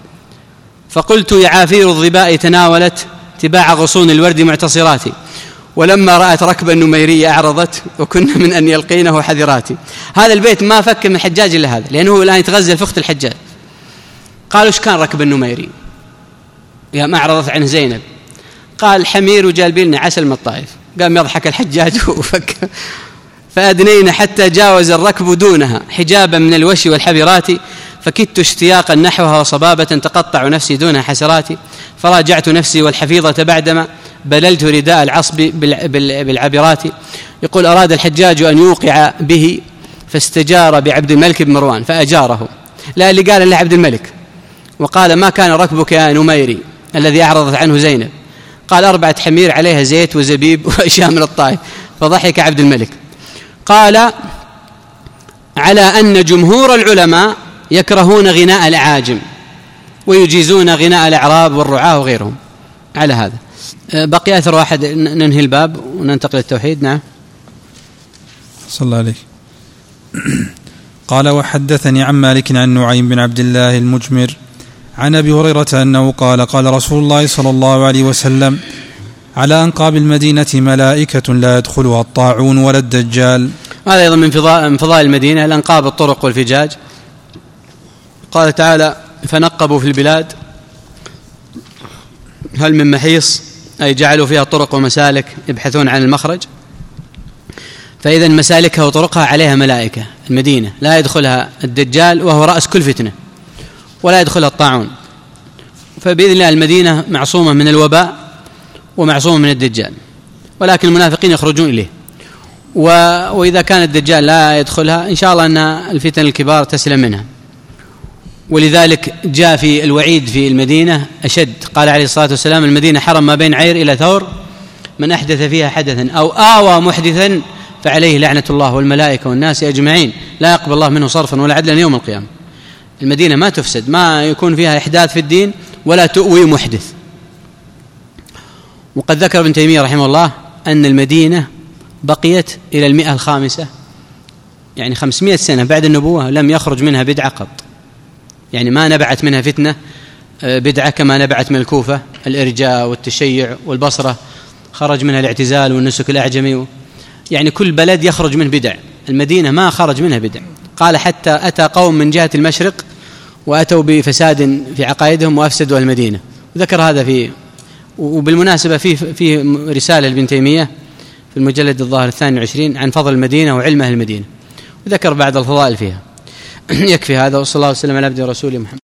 فقلت يا عافير الظباء تناولت تباع غصون الورد معتصرات. ولما رأت ركب النميرية أعرضت، وكنا من أن يلقينه حذرات. هذا البيت ما فك من الحجاج إلا هذا، لأنه الآن يتغزل في أخت الحجاج. قالوا ايش كان ركب النميري؟ يا ما أعرضت عنه زينب. قال حمير وجالبين لنا عسل من الطائف. قام يضحك الحجاج وفك. فأدنينا حتى جاوز الركب دونها حجابا من الوشي والحبرات. فكدت اشتياقا نحوها وصبابة تقطع نفسي دونها حسرات. فراجعت نفسي والحفيظة بعدما بللت رداء العصب بالعبرات. يقول أراد الحجاج أن يوقع به فاستجار بعبد الملك بن مروان فأجاره. لا اللي قال إلا عبد الملك، وقال ما كان ركبك يا نميري الذي أعرضت عنه زينب؟ قال أربعة حمير عليها زيت وزبيب وأشياء من الطائف. فضحك عبد الملك. قال على أن جمهور العلماء يكرهون غناء الأعاجم ويجيزون غناء الأعراب والرعاة وغيرهم. على هذا بقي أثر واحد ننهي الباب وننتقل للتوحيد. نعم. صلى الله عليه. قال وحدثني عن مالك عن نعيم بن عبد الله المجمر عن أبي هريرة أنه قال قال رسول الله صلى الله عليه وسلم على أنقاب المدينة ملائكة لا يدخلها الطاعون ولا الدجال. هذا أيضا من فضائل المدينة، الأنقاب الطرق والفجاج. قال تعالى فنقبوا في البلاد هل من محيص، أي جعلوا فيها طرق ومسالك يبحثون عن المخرج. فإذا مسالكها وطرقها عليها ملائكة. المدينة لا يدخلها الدجال وهو رأس كل فتنة، ولا يدخلها الطاعون. فبإذن الله المدينة معصومة من الوباء ومعصومة من الدجال، ولكن المنافقين يخرجون إليه. وإذا كان الدجال لا يدخلها إن شاء الله أن الفتن الكبار تسلم منها. ولذلك جاء في الوعيد في المدينة أشد. قال عليه الصلاة والسلام المدينة حرم ما بين عير إلى ثور، من أحدث فيها حدثا أو آوى محدثا فعليه لعنة الله والملائكة والناس أجمعين لا يقبل الله منه صرفا ولا عدلا يوم القيامة. المدينة ما تفسد، ما يكون فيها إحداث في الدين ولا تؤوي محدث. وقد ذكر ابن تيمية رحمه الله أن المدينة بقيت إلى المئة الخامسة، يعني خمسمائة سنة بعد النبوة لم يخرج منها بدعة قط. يعني ما نبعت منها فتنة بدعة كما نبعت من الكوفة الإرجاء والتشيع، والبصرة خرج منها الاعتزال والنسك الأعجمي. يعني كل بلد يخرج منه بدع، المدينة ما خرج منها بدع. قال حتى أتى قوم من جهة المشرق وأتوا بفساد في عقائدهم وأفسدوا المدينة. وذكر هذا في وبالمناسبة في في رسالة لابن تيمية في المجلد الظاهر الثاني والعشرين عن فضل المدينة وعلم أهل المدينة، وذكر بعض الفضائل فيها. يكفي هذا، وصلى الله وسلم على عبده ورسوله محمد.